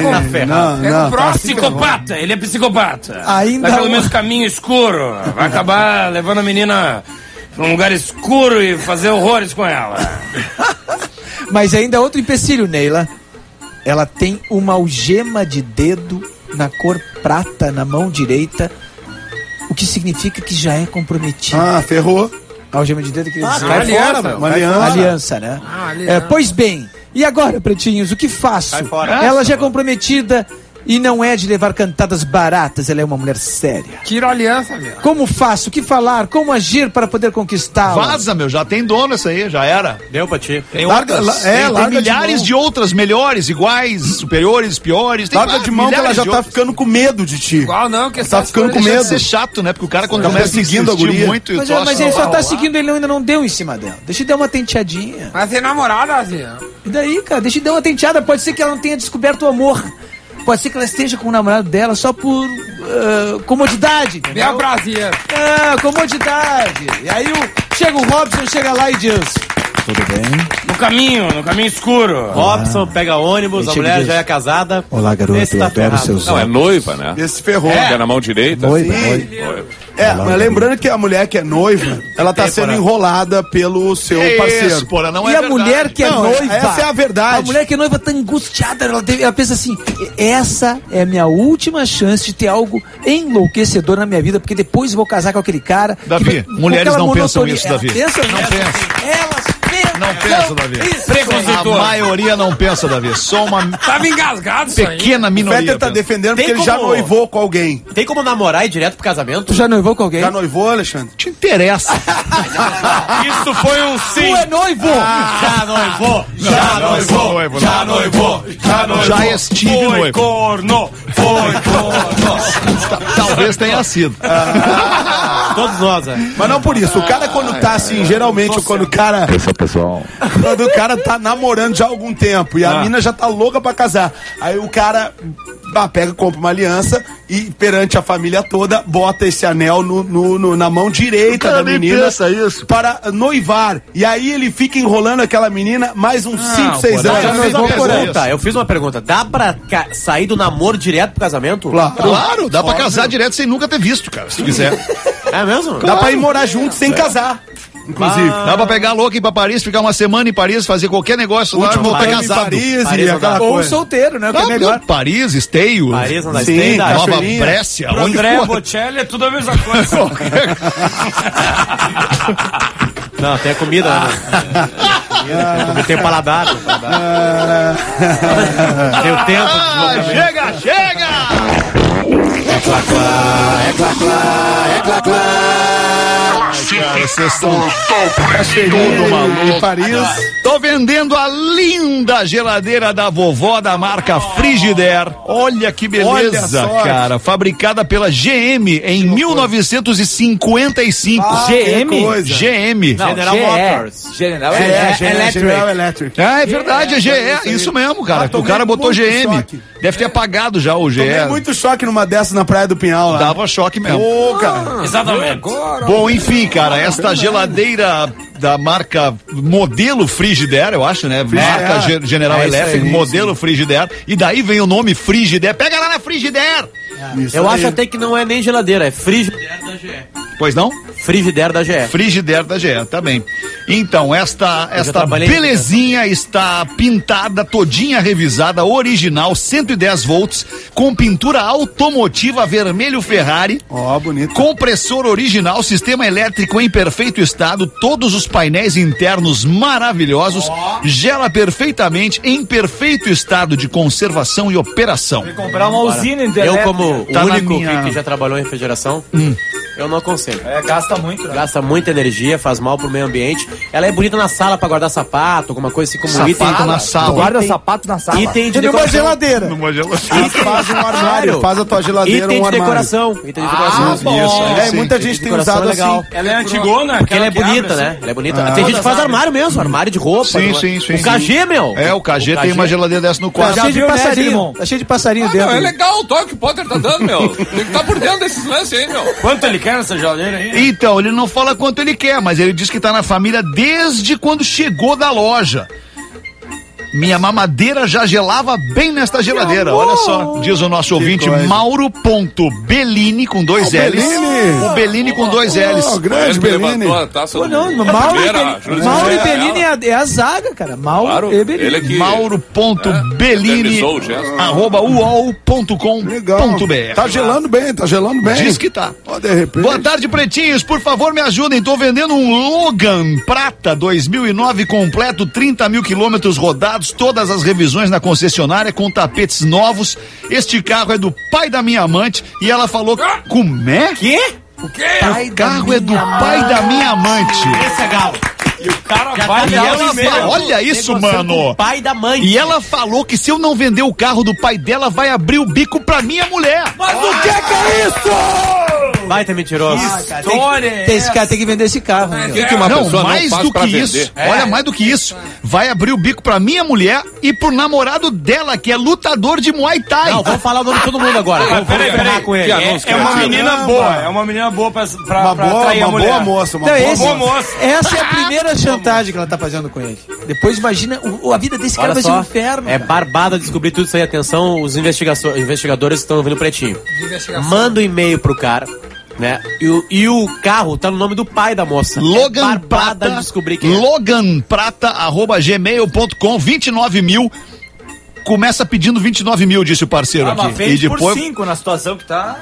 Psicopata, ele é psicopata. Ainda vai pelo mesmo caminho escuro. Vai acabar levando a menina para um lugar escuro e fazer horrores com ela. Mas ainda outro empecilho, Neila. Ela tem uma algema de dedo na cor prata na mão direita, o que significa que já é comprometida. Ferrou. A algema de dedo que cai fora, uma aliança, né? Pois bem, e agora, pretinhos, o que faço? Ela já é comprometida e não é de levar cantadas baratas, ela é uma mulher séria. Tira a aliança, meu. Como faço? O que falar? Como agir para poder conquistá-la? Vaza, meu, já tem dono essa aí, já era. Deu pra ti. Tem milhares de outras melhores, iguais, superiores, piores. Larga de mão que ela já tá ficando com medo de ti. Igual não, que tá ficando com medo. Ser chato, né? Porque o cara quando começa seguindo a guria muito... Mas ele só tá seguindo, ele ainda não deu em cima dela. Deixa eu dar uma tenteadinha. Mas é namorada, assim. E daí, cara? Deixa eu dar uma tenteada. Pode ser que ela não tenha descoberto o amor. Pode ser que ela esteja com o namorado dela só por comodidade. Entendeu? Minha Brasil. Comodidade. E aí chega o Robson, chega lá e diz: tudo bem? No caminho escuro. Robson pega ônibus, a mulher já é casada. Olá, garoto, eu adoro seus Não, é noiva, né? Esse ferrou. Que é na mão direita. Noiva. Mas lembrando que a mulher que é noiva, ela tá sendo enrolada pelo seu parceiro. Isso, porra, não e é a verdade. mulher que é noiva, essa é a verdade. A mulher que é noiva tá angustiada, ela pensa assim: essa é a minha última chance de ter algo enlouquecedor na minha vida, porque depois vou casar com aquele cara. Davi, mulheres não pensam isso, Davi. Não pensam. Elas não pensa, Davi. A maioria não pensa, Davi. Só uma Tava engasgado isso aí. pequena minoria. O Fetter tá defendendo porque ele já noivou com alguém. Tem como namorar e ir direto pro casamento? Tu já noivou com alguém? Já noivou, Alexandre? Te interessa. Isso foi um sim. Tu é noivo? Já noivou. Já estive noivo. Foi corno. Talvez tenha sido. Todos nós, Mas não por isso. O cara quando tá assim, geralmente quando o cara... Quando o cara tá namorando já há algum tempo e a mina já tá louca pra casar. Aí o cara pega, compra uma aliança e perante a família toda bota esse anel na mão direita da menina para noivar. E aí ele fica enrolando aquela menina mais uns 5, 6 anos. Eu fiz uma pergunta. Dá pra sair do namoro direto pro casamento? Claro, dá pra casar direto sem nunca ter visto, cara, se tu quiser. É mesmo? Dá pra ir morar junto sem casar. Inclusive. Dá pra pegar louco e ir pra Paris, ficar uma semana em Paris, fazer qualquer negócio lá e voltar casado. Paris e aquela Ou coisa. solteiro, né? O que é melhor. Paris, Esteio. Paris não dá Sim, Esteio, dá. Nova Cachoeirinha. Brécia. Pro Onde André for. Bocelli é tudo a mesma coisa. Não, tem a comida. Tem o paladar. Tem o tempo. Chega! Cara, vocês estão todo maluco. Em Paris. Tô vendendo a linda geladeira da vovó da marca Frigidaire. Olha que beleza, Olha só. cara. Fabricada pela GM em 1955. GM? GM. General Motors. General General Electric. É verdade, é GE. Isso mesmo, cara. O tomei cara botou muito GM. choque. Deve ter apagado já o GE. Tomei muito choque numa dessas na Praia do Pinhal lá. Dava choque mesmo. Ô, cara. Exatamente. Bom, enfim, cara, esta geladeira da marca modelo Frigidaire, eu acho, né? Marca General Electric, modelo Frigidaire. E daí vem o nome Frigidaire. Pega lá na Frigidaire! Eu acho até que não é nem geladeira, é Frigidaire da GE. Pois não? Frigidaire da GE. Frigidaire da GE, tá bem. Então, esta trabalhei belezinha está pintada, todinha revisada, original, 110 volts, com pintura automotiva vermelho Ferrari. Ó, bonito. Compressor original, sistema elétrico em perfeito estado, todos os painéis internos maravilhosos, gela perfeitamente, em perfeito estado de conservação e operação. Comprar uma usina Eu, internet. como Tá o na único minha- que já trabalhou em refrigeração, eu não aconselho. Gasta muito, né? Gasta muita energia, faz mal pro meio ambiente. Ela é bonita na sala pra guardar sapato, alguma coisa assim como Sapato na sala. Guarda sapato na sala. Item de E numa decoração. geladeira. Faz um armário. Faz a tua geladeira Item um de armário. decoração. Item de decoração. Isso. Muita gente tem usado legal. assim. Ela é antigona. Porque ela é aquela que bonita, abre, né? assim. Ela é bonita. Tem gente que faz armário mesmo, armário de roupa. Sim, não é? sim, sim. O KG, meu. É, o KG tem uma geladeira dessa no Tá quarto. cheio de viu, né, passarinho. Filimon? Tá cheio de passarinho Não, dentro. é legal o toque que o Potter tá dando, meu. Tem que estar por dentro desses lances aí, meu. Quanto ele quer nessa geladeira aí? Então, ele não fala quanto ele quer, mas ele diz que tá na família desde quando chegou da loja. Minha mamadeira já gelava bem nesta geladeira, olha só, diz o nosso ouvinte Mauro.Bellini com 2 L's. Bellini. O Bellini com 2 L's. Oh, grande Bellini. Mauro e Bellini é a zaga, cara. Mauro e Bellini. Ele que Mauro.Bellini realizou o gesto. @uol.com.br. Tá gelando bem. Diz que tá. Ó, de repente. Boa tarde, pretinhos. Por favor, me ajudem. Tô vendendo um Logan Prata 2009 completo, 30 mil quilômetros rodados, todas as revisões na concessionária com tapetes novos. Este carro é do pai da minha amante e ela falou... Como é? Quê? O quê? O carro é do pai da minha amante. Esse é galo. E o cara Já vai tá E dar ela fala, olha isso, negociando com mano. o pai da mãe. E ela falou que se eu não vender o carro do pai dela, vai abrir o bico pra minha mulher. Mas o que é isso? Vai ter mentiroso. Esse cara tem que vender esse carro. Né? O que uma Não, pessoa mais não faz do pra que vender? isso. Olha, mais do que isso. Vai abrir o bico pra minha mulher e pro namorado dela, que é lutador de Muay Thai. Não, vamos falar o nome de todo mundo agora. Vamos ferrar com ele. Que anúncio É uma criativo. menina boa, é uma menina boa pra atrair a mulher. boa moça, uma Não, boa esse- moça. moça. Essa é a primeira chantagem que ela tá fazendo com ele. Depois imagina, a vida desse cara Olha vai ser um só, inferno. é cara. barbada descobrir tudo isso aí. Atenção, os investigadores que estão ouvindo o Pretinho. Manda um e-mail pro cara, né? E o carro tá no nome do pai da moça. Logan barbada Prata, de descobrir quem é. loganprata@gmail.com, 29 mil. Começa pedindo 29 mil, disse o parceiro Ah, mas aqui. vende E depois. por 5 na situação que tá.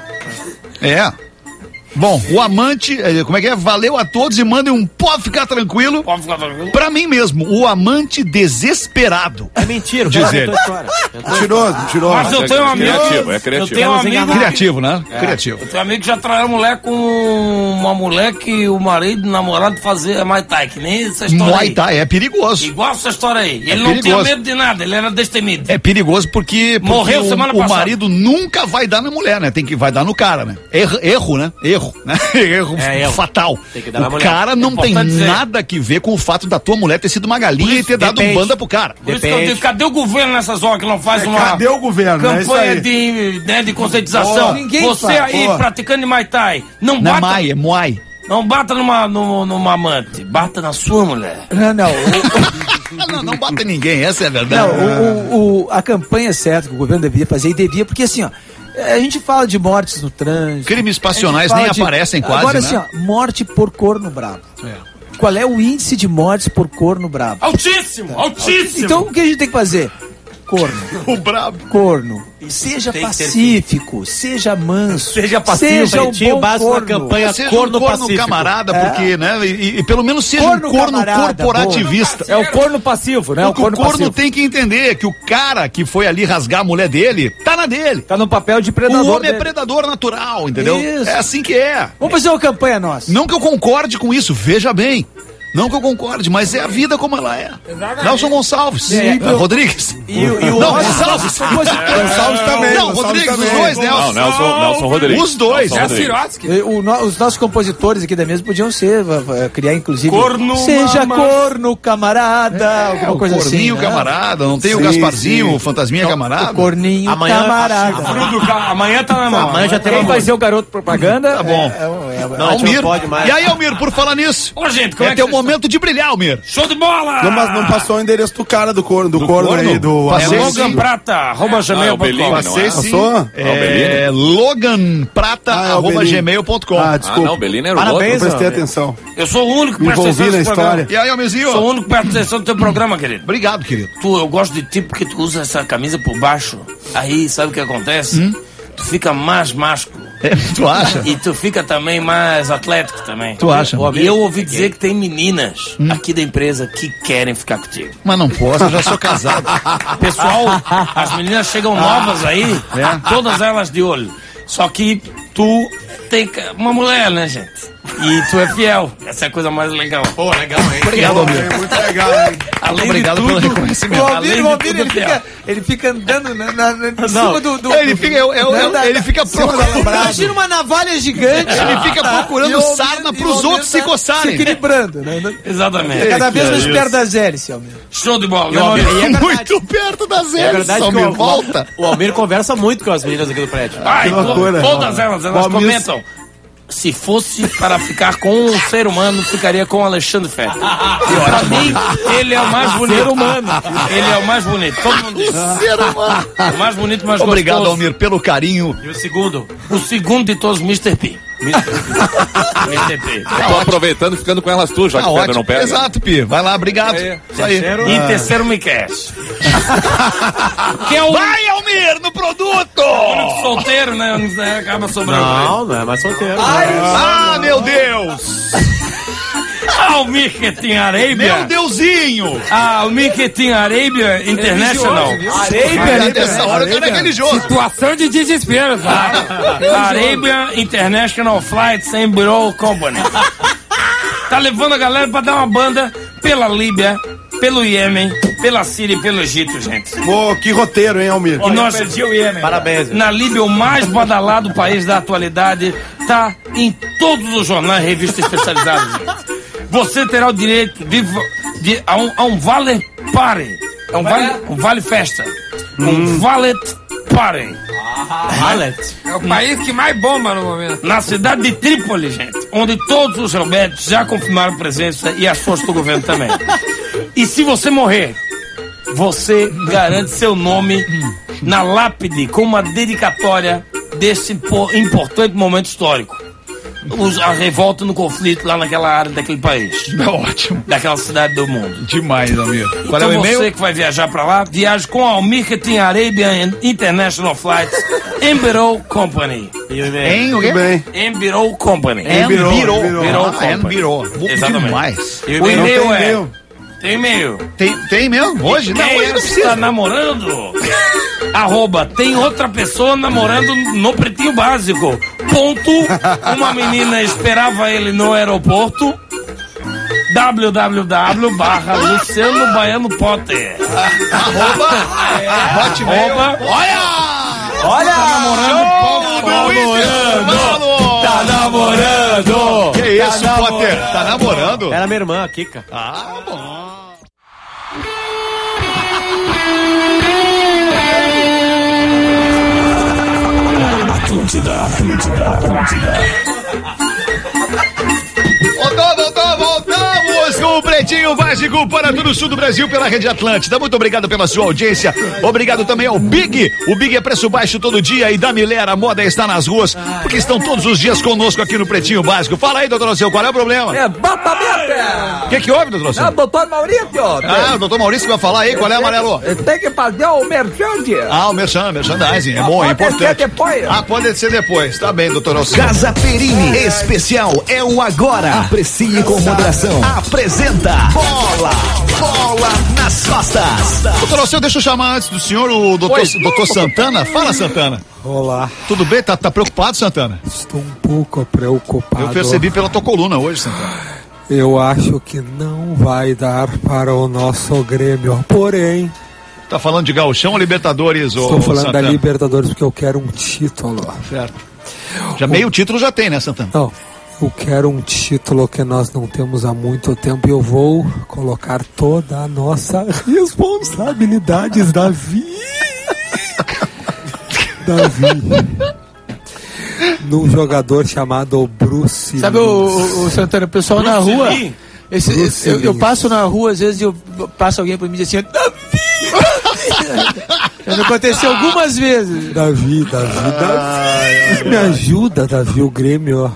É. Bom, o amante, como é que é? Valeu a todos e mandem um pode ficar tranquilo. Pode ficar tranquilo. Pra mim mesmo, o amante desesperado. É mentira, o Diz cara ele. contou a história. Mentiroso. Mas eu tenho um amigo. Criativo, é Eu criativo. tenho um amigo. Criativo, né? Criativo. Eu tenho um amigo que já traiu a mulher com uma mulher que o marido, o namorado, fazia Muay Thai, que nem essa história Muay aí. Thai é perigoso. Igual essa história aí. Ele não tinha perigoso. medo de nada, ele era destemido. É perigoso porque Morreu semana o passada. marido nunca vai dar na mulher, né? Vai dar no cara, né? Erro, né? Erro, né? Erro erro. fatal. Tem que dar na O mulher. cara não tem Importante dizer. nada que ver com o fato da tua mulher ter sido uma galinha e ter dado depende. banda pro cara. Por isso que eu Depende. digo, cadê o governo nessas horas que não faz uma Cadê o governo? É isso campanha aí. de conscientização? Boa. Ninguém Você faz. aí, Boa. praticando de Muay Thai, não Não é bata, Mai, é Muay. não bata numa amante, bata na sua mulher. Não. Não bata em ninguém, essa é a Não, verdade. a campanha certa que o governo deveria fazer, e devia, porque assim, ó, a gente fala de mortes no trânsito. Crimes a gente passionais fala nem aparecem quase, Agora né? assim, ó, morte por corno bravo. Qual é o índice de mortes por corno bravo? Altíssimo, altíssimo. Então o que a gente tem que fazer? Corno. O brabo. Corno. Seja Tem que ser pacífico, seja manso. Seja passivo, seja um Pretinho bom básico na corno. campanha Seja corno um corno pacífico. camarada, porque, né? E pelo menos seja Corno um corno camarada, corporativista. É o corno passivo, né? Porque O o corno corno passivo. tem que entender que o cara que foi ali rasgar a mulher dele, tá na dele. Tá no papel de O predador. homem é dele. predador natural, entendeu? Isso. É assim que é. Vamos fazer uma campanha nossa. Não que eu concorde com isso, veja bem. Não que eu concorde, mas é a vida como ela é. Nelson Gonçalves. Rodrigues. Não, Gonçalves. Gonçalves também. Não, Gonçalves Rodrigues, os também. dois, Não, Nelson. Nelson Rodrigues. Os dois. Nelson É Rodrigues. Sirotsky. Os nossos compositores aqui da mesa podiam ser, criar inclusive. Corno, seja mama. corno, camarada. Alguma O coisa assim. corninho né? camarada, não tem o Sim, Gasparzinho, sim. o fantasminha camarada? O corninho Amanhã- camarada. Amanhã tá na mão. Amanhã já tem Quem vai ser o garoto propaganda? Tá bom. Não, a gente Almir. não pode mais. E aí, Almir, por falar nisso, Ô, gente, como é é teu que momento de brilhar, Almir. Show de bola! Não, mas não passou o endereço do cara do corno corno? aí, do Passei, É sim. Logan Prata, arroba Não, é o Bellini, gmail.com. não é? Passou? É loganprata, Ah, é o arroba Bellini. gmail.com. Ah, Ah, desculpa. não, Belina era o Parabéns, outro. Não prestei Almir. atenção. Eu sou o único que Me presta envolvi atenção na nesse programa. história. E aí, Almirzinho? Sou o único que presta atenção no teu programa, querido. Obrigado, querido. Eu gosto de ti porque tu usa essa camisa por baixo. Aí, sabe o que acontece? Tu fica mais másculo. Tu acha? E tu fica também mais atlético também. Tu acha? E eu ouvi dizer que tem meninas aqui da empresa que querem ficar contigo. Mas não posso, eu já sou casado. Pessoal, as meninas chegam novas aí, todas elas de olho. Só que tu tem uma mulher, né, gente? E tu é fiel. Essa é a coisa mais legal. Pô, legal, hein? Obrigado, Almir. Muito legal, hein? Além Obrigado de pelo tudo, reconhecimento. O Além de Almir, tudo, fiel. ele fica andando em cima do... Ele fica, ele fica procurando. Imagina uma navalha gigante. Ele fica procurando E o Almir- sarna e o pros Almir outros se tá coçarem. Se equilibrando, né? Exatamente. Cada vez mais perto das hélices, Almir. Show de bola. E o Almir- Né, e é verdade. Muito perto das É hélices, verdade que Almir, volta. o Almir conversa muito com as meninas aqui do prédio. Ai, Que loucura. todas elas O Almir- comentam. se fosse para ficar com um ser humano, ficaria com o Alexandre Fetter. Pra mim, ele é o mais bonito. Ser humano. Ele é o mais bonito. Todo mundo diz. Ser humano. O mais bonito, mais Obrigado, gostoso. Almir, pelo carinho. E o segundo? O segundo de todos, Mr. P. Mr. P. Eu tô aproveitando e ficando com elas tu, já que o Pedro não pega. Exato, Pi. Vai lá, obrigado. Isso aí. E terceiro, Miquel. Que é o Vai, Almir, no produto! único solteiro, né? Acaba sobrando. Não é mais solteiro. Ah, meu Deus! Almir que tem Arábia. Meu Deusinho! Almir que tem Arábia International. Nessa hora eu tô religioso. Situação de desespero, tá? Arábia International Flights and Bureau Company. Tá levando a galera pra dar uma banda pela Líbia, pelo Iêmen, pela Síria e pelo Egito, gente. Pô, que roteiro, hein, Almir? E nós, o Iêmen. Parabéns. na Líbia, o mais badalado país da atualidade, tá em todos os jornais e revistas especializadas, gente. Você terá o direito a um Vale Party. É um vale festa. Um Valet Party. É o país que mais bomba no momento. Na cidade de Trípoli, gente, onde todos os rebeldes já confirmaram presença e as forças do governo também. E se você morrer, você garante seu nome na lápide com uma dedicatória desse importante momento histórico. A revolta no conflito lá naquela área daquele país. Ótimo. Daquela cidade do mundo. Demais, Almir. Qual é Então o e-mail? você que vai viajar pra lá, viaje com a Almir que tem Arabian International Flights Embirou Company. Hein, o quê? Tudo bem. Embirou Company. Embirou. Company. Embirou. Exatamente. Demais. E o Não tem e-mail é... e-mail. Tem e-mail. Tem mesmo? Hoje? Não, Quem hoje não está precisa. namorando? Tem outra pessoa namorando no Pretinho Básico. Ponto. Uma menina esperava ele no aeroporto. www.Luciano Baiano Potter. Hotmail. Olha! Tá namorando. Que isso, Potter? Tá namorando? Era minha irmã, a Kika. Ah, bom. Voltamos com o Pretinho Básico para todo o sul do Brasil pela Rede Atlântida. Muito obrigado pela sua audiência. Obrigado também ao Big. O Big é preço baixo todo dia e da Milher a moda está nas ruas, porque estão todos os dias conosco aqui no Pretinho Básico. Fala aí, doutor Alceu, qual é o problema? Bota a meta! O que houve, doutor Alceu? Doutor Maurício! Ah, o doutor Maurício que vai falar aí, qual é, Amarelo? Tem que fazer o merchandising. Ah, o merchandising, é bom, é Pode ser importante. depois. Ah, pode ser depois. Tá bem, doutor Alceu. Casa Perini, especial é o agora. Aprecie com moderação. Apresenta Bola nas costas. Doutor Alceu, deixa eu chamar antes do senhor o doutor Santana. Fala, Santana. Olá, Tudo bem? Tá preocupado, Santana? estou um pouco preocupado. Eu percebi pela tua coluna hoje, Santana. Eu acho que não vai dar para o nosso Grêmio. Porém, Tá falando de Gauchão ou Libertadores, ô estou falando Santana? da Libertadores porque eu quero um título. Certo. Já meio título já tem, né, Santana? Não, eu quero um título que nós não temos há muito tempo e eu vou colocar toda a nossa responsabilidade, Davi, num jogador chamado Bruce Sabe o Santana, o pessoal na rua. Lee. Eu passo na rua, às vezes eu passo alguém por mim e diz assim, Davi! Já aconteceu algumas vezes. Davi, me ajuda, Davi, o Grêmio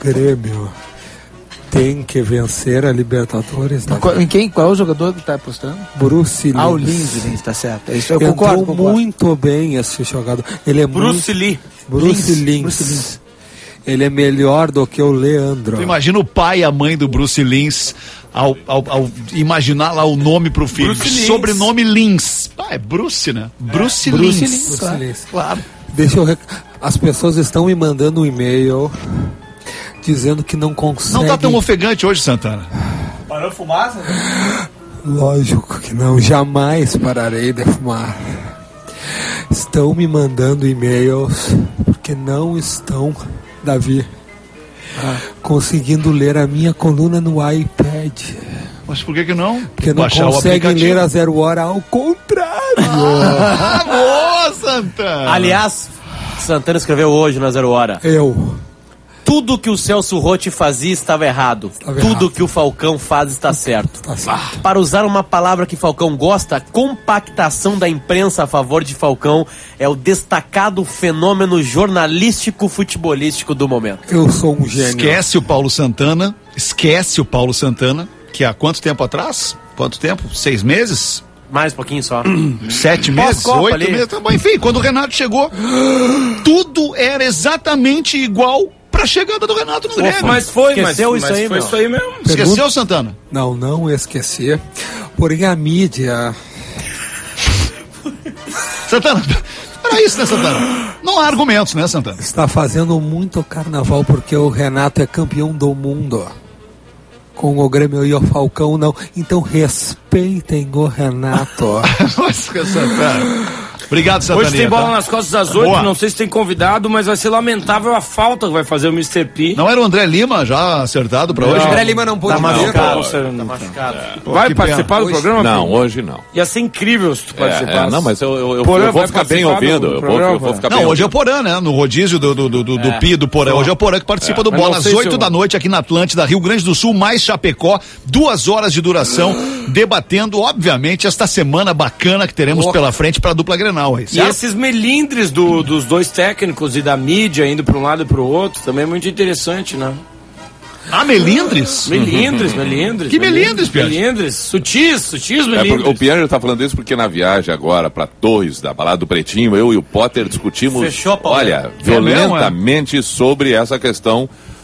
tem que vencer a Libertadores, Davi. Em quem? Qual é o jogador que tá apostando? Bruce Lins. Ah, o Lins, tá certo. Isso eu Entrou concordo. muito bem esse jogador. Ele é Bruce Lee. Bruce Lins. Ele é melhor do que o Leandro. Tu imagina o pai e a mãe do Bruce Lins ao imaginar lá o nome pro filho. Bruce Lins. Sobrenome Lins. Ah, é Bruce, né? Bruce Lins. Bruce Lins. Deixa eu As pessoas estão me mandando um e-mail dizendo que não conseguem. Não tá tão ofegante hoje, Santana. Parou fumaça? Lógico que não, jamais pararei de fumar. Estão me mandando e-mails porque não estão, Davi, conseguindo ler a minha coluna no iPad. Mas por que não? Porque não Baixar o conseguem aplicativo. ler a 0 hora ao contrário. Ah, boa, Santana! Aliás, Santana escreveu hoje na 0 hora. Tudo que o Celso Rotti fazia estava errado. Tudo que o Falcão faz está certo. Para usar uma palavra que Falcão gosta, a compactação da imprensa a favor de Falcão é o destacado fenômeno jornalístico futebolístico do momento. Eu sou um gênio. Esquece o Paulo Santana, que há quanto tempo atrás? 6 meses? Mais um pouquinho só. 7 meses? 8 meses? Enfim, quando o Renato chegou, tudo era exatamente igual pra chegada do Renato no Grêmio. Mas foi isso aí mesmo. Esqueceu, Santana? Não esqueci. Porém, a mídia... Santana, era isso, né, Santana? Não há argumentos, né, Santana? Está fazendo muito carnaval porque o Renato é campeão do mundo. Com o Grêmio e o Falcão, não. Então respeitem o Renato. Nossa, Santana. Obrigado, Santana. Hoje tem bola nas costas às 8, Boa. Não sei se tem convidado, mas vai ser lamentável a falta que vai fazer o Mr. P. Não era o André Lima já acertado pra hoje? O André Lima não pôde tá machucado. Vai participar do programa? Não, hoje não. Ia ser incrível se tu participasse. Não, mas eu vou ficar bem ouvindo. Eu vou ficar bem hoje é o Porã, né? No rodízio do Pi, do Porã. Hoje é o Porã que participa do Bola às 8 da noite aqui na Atlântida, Rio Grande do Sul, mais Chapecó. 2 horas de duração, debatendo, obviamente, esta semana bacana que teremos pela frente pra dupla Grenal. Aí, e esses melindres dos dois técnicos e da mídia indo para um lado e para o outro também é muito interessante, né? Ah, melindres? Melindres. Que melindres, Piange? Melindres, sutis melindres. O Piange tá falando isso porque na viagem agora pra Torres, da Balada do Pretinho, eu e o Potter discutimos, violentamente sobre essa questão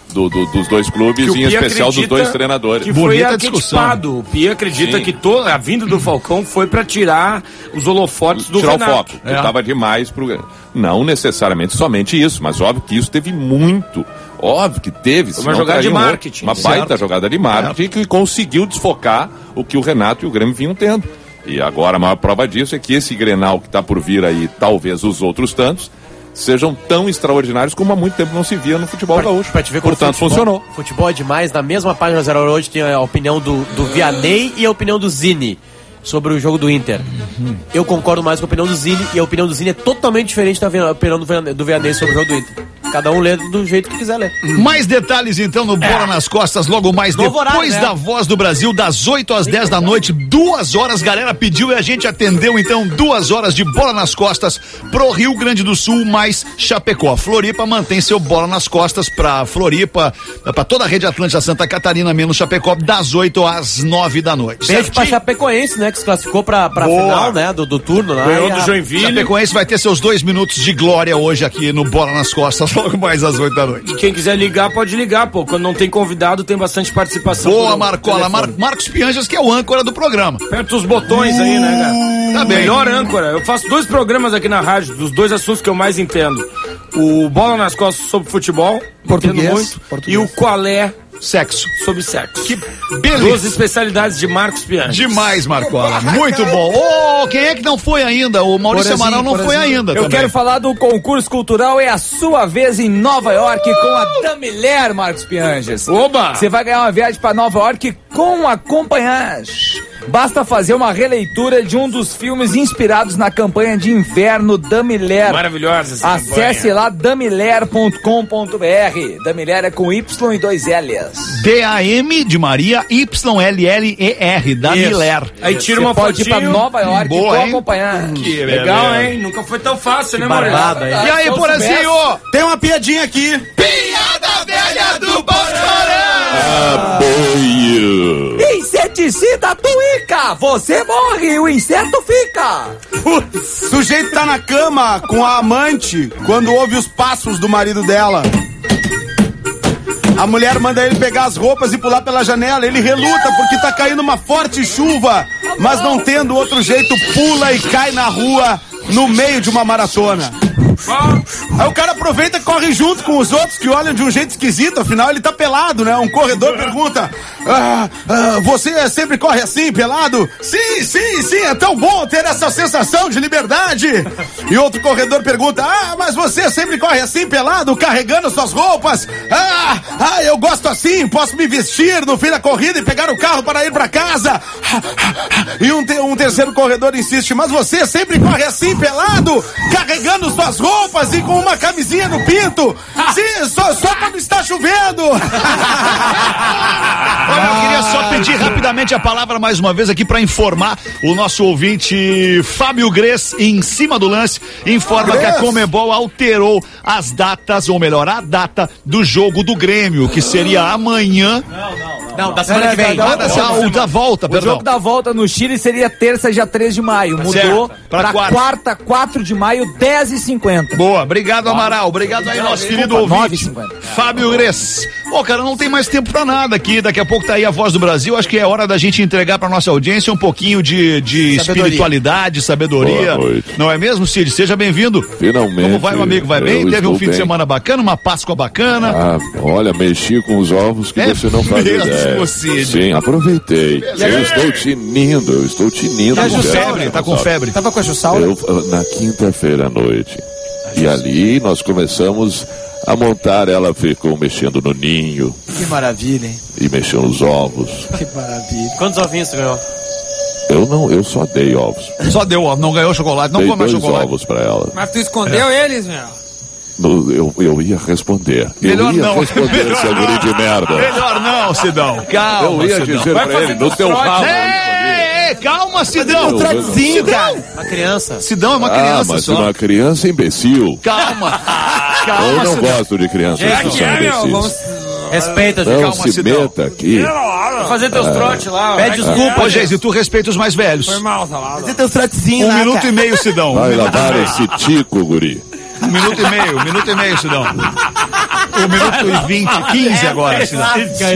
dos dois clubes, em especial dos dois treinadores. Que foi arquetipado. O Pia acredita que a vinda do Falcão foi para tirar os holofotes do Renato. Tirar o foco, que estava demais pro... Não necessariamente somente isso, mas óbvio que isso teve muito. Óbvio que teve. Uma jogada de marketing. Uma baita jogada de marketing que conseguiu desfocar o que o Renato e o Grêmio vinham tendo. E agora a maior prova disso é que esse Grenal que está por vir aí, talvez os outros tantos, sejam tão extraordinários como há muito tempo não se via no futebol gaúcho. Portanto, funcionou. Futebol é demais. Na mesma página 0 hoje tem a opinião do Vianney e a opinião do Zini sobre o jogo do Inter. Eu concordo mais com a opinião do Zini, e a opinião do Zini é totalmente diferente da opinião do Vianney sobre o jogo do Inter. Cada um lê do jeito que quiser ler. Mais detalhes então no Bola nas Costas, logo mais depois horário, né? Da Voz do Brasil, das 8 às 10 da noite, 2 horas, galera pediu e a gente atendeu, então 2 horas de Bola nas Costas pro Rio Grande do Sul mais Chapecó. Floripa mantém seu Bola nas Costas pra Floripa, pra toda a rede Atlântica Santa Catarina, menos Chapecó, das 8 às 9 da noite. Beijo pra Chapecoense, né, que se classificou pra final, né, do turno lá. Ganhou do Joinville. Chapecoense vai ter seus 2 minutos de glória hoje aqui no Bola nas Costas, logo mais às 8 da noite. E quem quiser ligar, pode ligar, pô. Quando não tem convidado, tem bastante participação. Boa, Marcola. Marcos Pianjas, que é o âncora do programa. Aperta os botões aí, né, cara? Tá bem. Melhor âncora. Eu faço 2 programas aqui na rádio, dos 2 assuntos que eu mais entendo. O Bola nas Costas sobre futebol, português, muito, e o Qual é Sexo. Sobre sexo. Que beleza. 2 especialidades de Marcos Pianjas. Demais, Marcola. Muito bom. Quem é que não foi ainda? O Maurício Amaral não foi ainda. Eu quero falar do concurso cultural É a Sua Vez em Nova York com a Damilher, Marcos Pianjas. Oba! Você vai ganhar uma viagem para Nova York com acompanhante. Basta fazer uma releitura de um dos filmes inspirados na campanha de inverno Damilher. Maravilhosa essa Acesse lá damilher.com.br. Damilher é com Y e 2 L's. D-A-M de Maria, Y-L-L-E-R. Damilher. Aí tira uma fotinho. Pode ir pra Nova York com acompanhante. Que legal, hein? Nunca foi tão fácil, né, Maurício? E aí, Porazinho? Tem uma piadinha aqui. Piada velha do Bolsonaro! Apoio. Inseticida tuica, você morre, o inseto fica. Putz, sujeito tá na cama com a amante quando ouve os passos do marido dela. A mulher manda ele pegar as roupas e pular pela janela. Ele reluta porque tá caindo uma forte chuva, mas não tendo outro jeito, pula e cai na rua no meio de uma maratona. Aí o cara aproveita e corre junto com os outros que olham de um jeito esquisito, afinal ele tá pelado, né? Um corredor pergunta: você sempre corre assim, pelado? Sim, é tão bom ter essa sensação de liberdade. E outro corredor pergunta: mas você sempre corre assim, pelado, carregando suas roupas? Eu gosto assim, posso me vestir no fim da corrida e pegar o carro para ir para casa. E um terceiro corredor insiste, mas você sempre corre assim, pelado, carregando suas roupas e com uma camisinha no pinto. Sim, só quando está chovendo. Olha, eu queria só pedir rapidamente a palavra mais uma vez aqui para informar o nosso ouvinte Fábio Gres, em cima do lance, informa que a Conmebol alterou as datas, ou melhor, a data do jogo do Grêmio, que seria amanhã. Não, da semana que vem. O da volta, O jogo da volta no Chile seria terça, dia 3 de maio. Mudou pra quarta, 4 de maio, 10h50. Boa, obrigado, Amaral. Obrigado aí, nosso querido ouvinte. 9h50. Fábio Gres. Pô, cara, não tem mais tempo pra nada aqui. Daqui a pouco tá aí a Voz do Brasil. Acho que é hora da gente entregar pra nossa audiência um pouquinho de espiritualidade, sabedoria. Boa noite. Não é mesmo, Cid? Seja bem-vindo. Finalmente. Como vai, meu amigo? Vai bem? Teve um fim de semana bacana, uma Páscoa bacana. Ah, olha, mexi com os ovos que você não faz ideia. Cid. Sim, aproveitei. Eu estou tinindo. Tá com febre. Tava com a Jussaula? Na quinta-feira à noite. E ali nós começamos a montar. Ela ficou mexendo no ninho Que maravilha, hein? e mexeu nos ovos. Que maravilha. Quantos ovinhos você ganhou? Eu só dei ovos. Só deu, ó. Não ganhou chocolate, não Dei come mais 2 chocolate. ovos pra ela. Mas tu escondeu eles, meu? Eu ia responder. Melhor eu ia não. responder, seu guri de merda. Melhor não, Sidão. Calma, Eu ia Sidão. dizer pra ele, no teu rabo. Calma, Sidão. Uma criança. Sidão é uma criança mas só. uma criança imbecil. Calma. Eu Calma, não Sidão. gosto de crianças que são imbecis. Respeita, Não Calma, se Sidão. meta aqui. Vai fazer teus trotes lá. Pede desculpa. Ô, Geise, tu respeita os mais velhos. Foi mal, salada. Você tem os trotezinhos 1 lá, minuto cara. e meio, Sidão. Vai lavar esse tico, guri. 1 minuto e meio, Sidão. 1 minuto e 20, 15 agora, Sidão.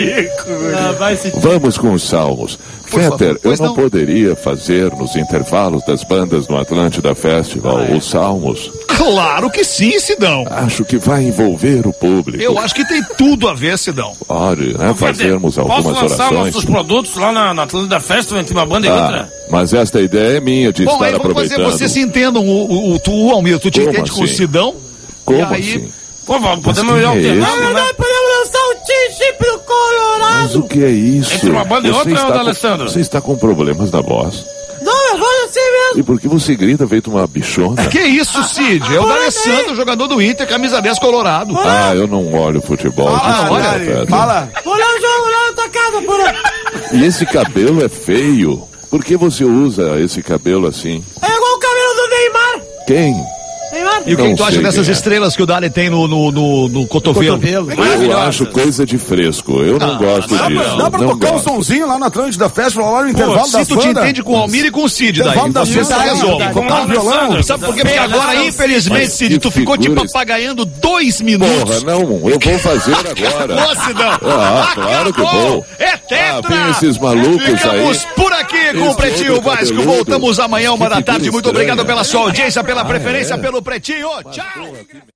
Vamos com os salmos. favor, Fetter, eu pois não não. poderia fazer nos intervalos das bandas no Atlântida Festival os salmos. Claro que sim, Sidão. Acho que vai envolver o público. Eu acho que tem tudo a ver, Sidão. Pode, né? Fazermos algumas Posso lançar orações. nossos produtos lá na Atlântida Festival entre uma banda e outra? Mas esta ideia é minha de Bom, estar aí vamos fazer, aproveitando. vocês se entendam, o Almir, tu te Como entende com o assim? Sidão? Como e aí, assim? Pô, podemos quem é alternar, esse? né? Podemos lançar o T-Chip do Colorado. Mas o que é isso? Entre uma banda e outra, está Alessandro? Você está com problemas na voz. Não, eu vou assim mesmo. E por que você grita feito uma bichona? que isso, Cid? É o D'Alessandro, jogador do Inter, camisa 10 Colorado. Ah, eu não olho futebol. Fala, Desculpa, Dani, Fetter. fala. Vou lá no jogo lá na tua casa, por E esse cabelo é feio. Por que você usa esse cabelo assim? É igual o cabelo do Neymar. Quem? Neymar? E o que Não tu acha sei dessas quem é. estrelas que o Dali tem no cotovelo? Eu acho coisa de fresco. Eu não gosto disso. Dá pra não tocar um gosto. sonzinho lá na Atlântida Festival, lá no intervalo Se das tu te bandas? entende com o Almir e com o Cid, daí Intervalo da você sexta, resolve. tocar um violão. Sabe por quê? Porque agora, infelizmente, Mas Cid, que tu ficou te figuras. papagaiando 2 Porra, minutos. não. Eu vou fazer agora. Ô, Sidão. Ah, claro que Acabou. vou. É tetra. tem esses malucos Ficamos aí. por aqui com o Esse Pretinho outro Básico. cabeludo. Voltamos amanhã, 1 da Que tarde. figura Muito obrigado estranha. pela sua audiência, pela preferência, pelo Pretinho. Tchau.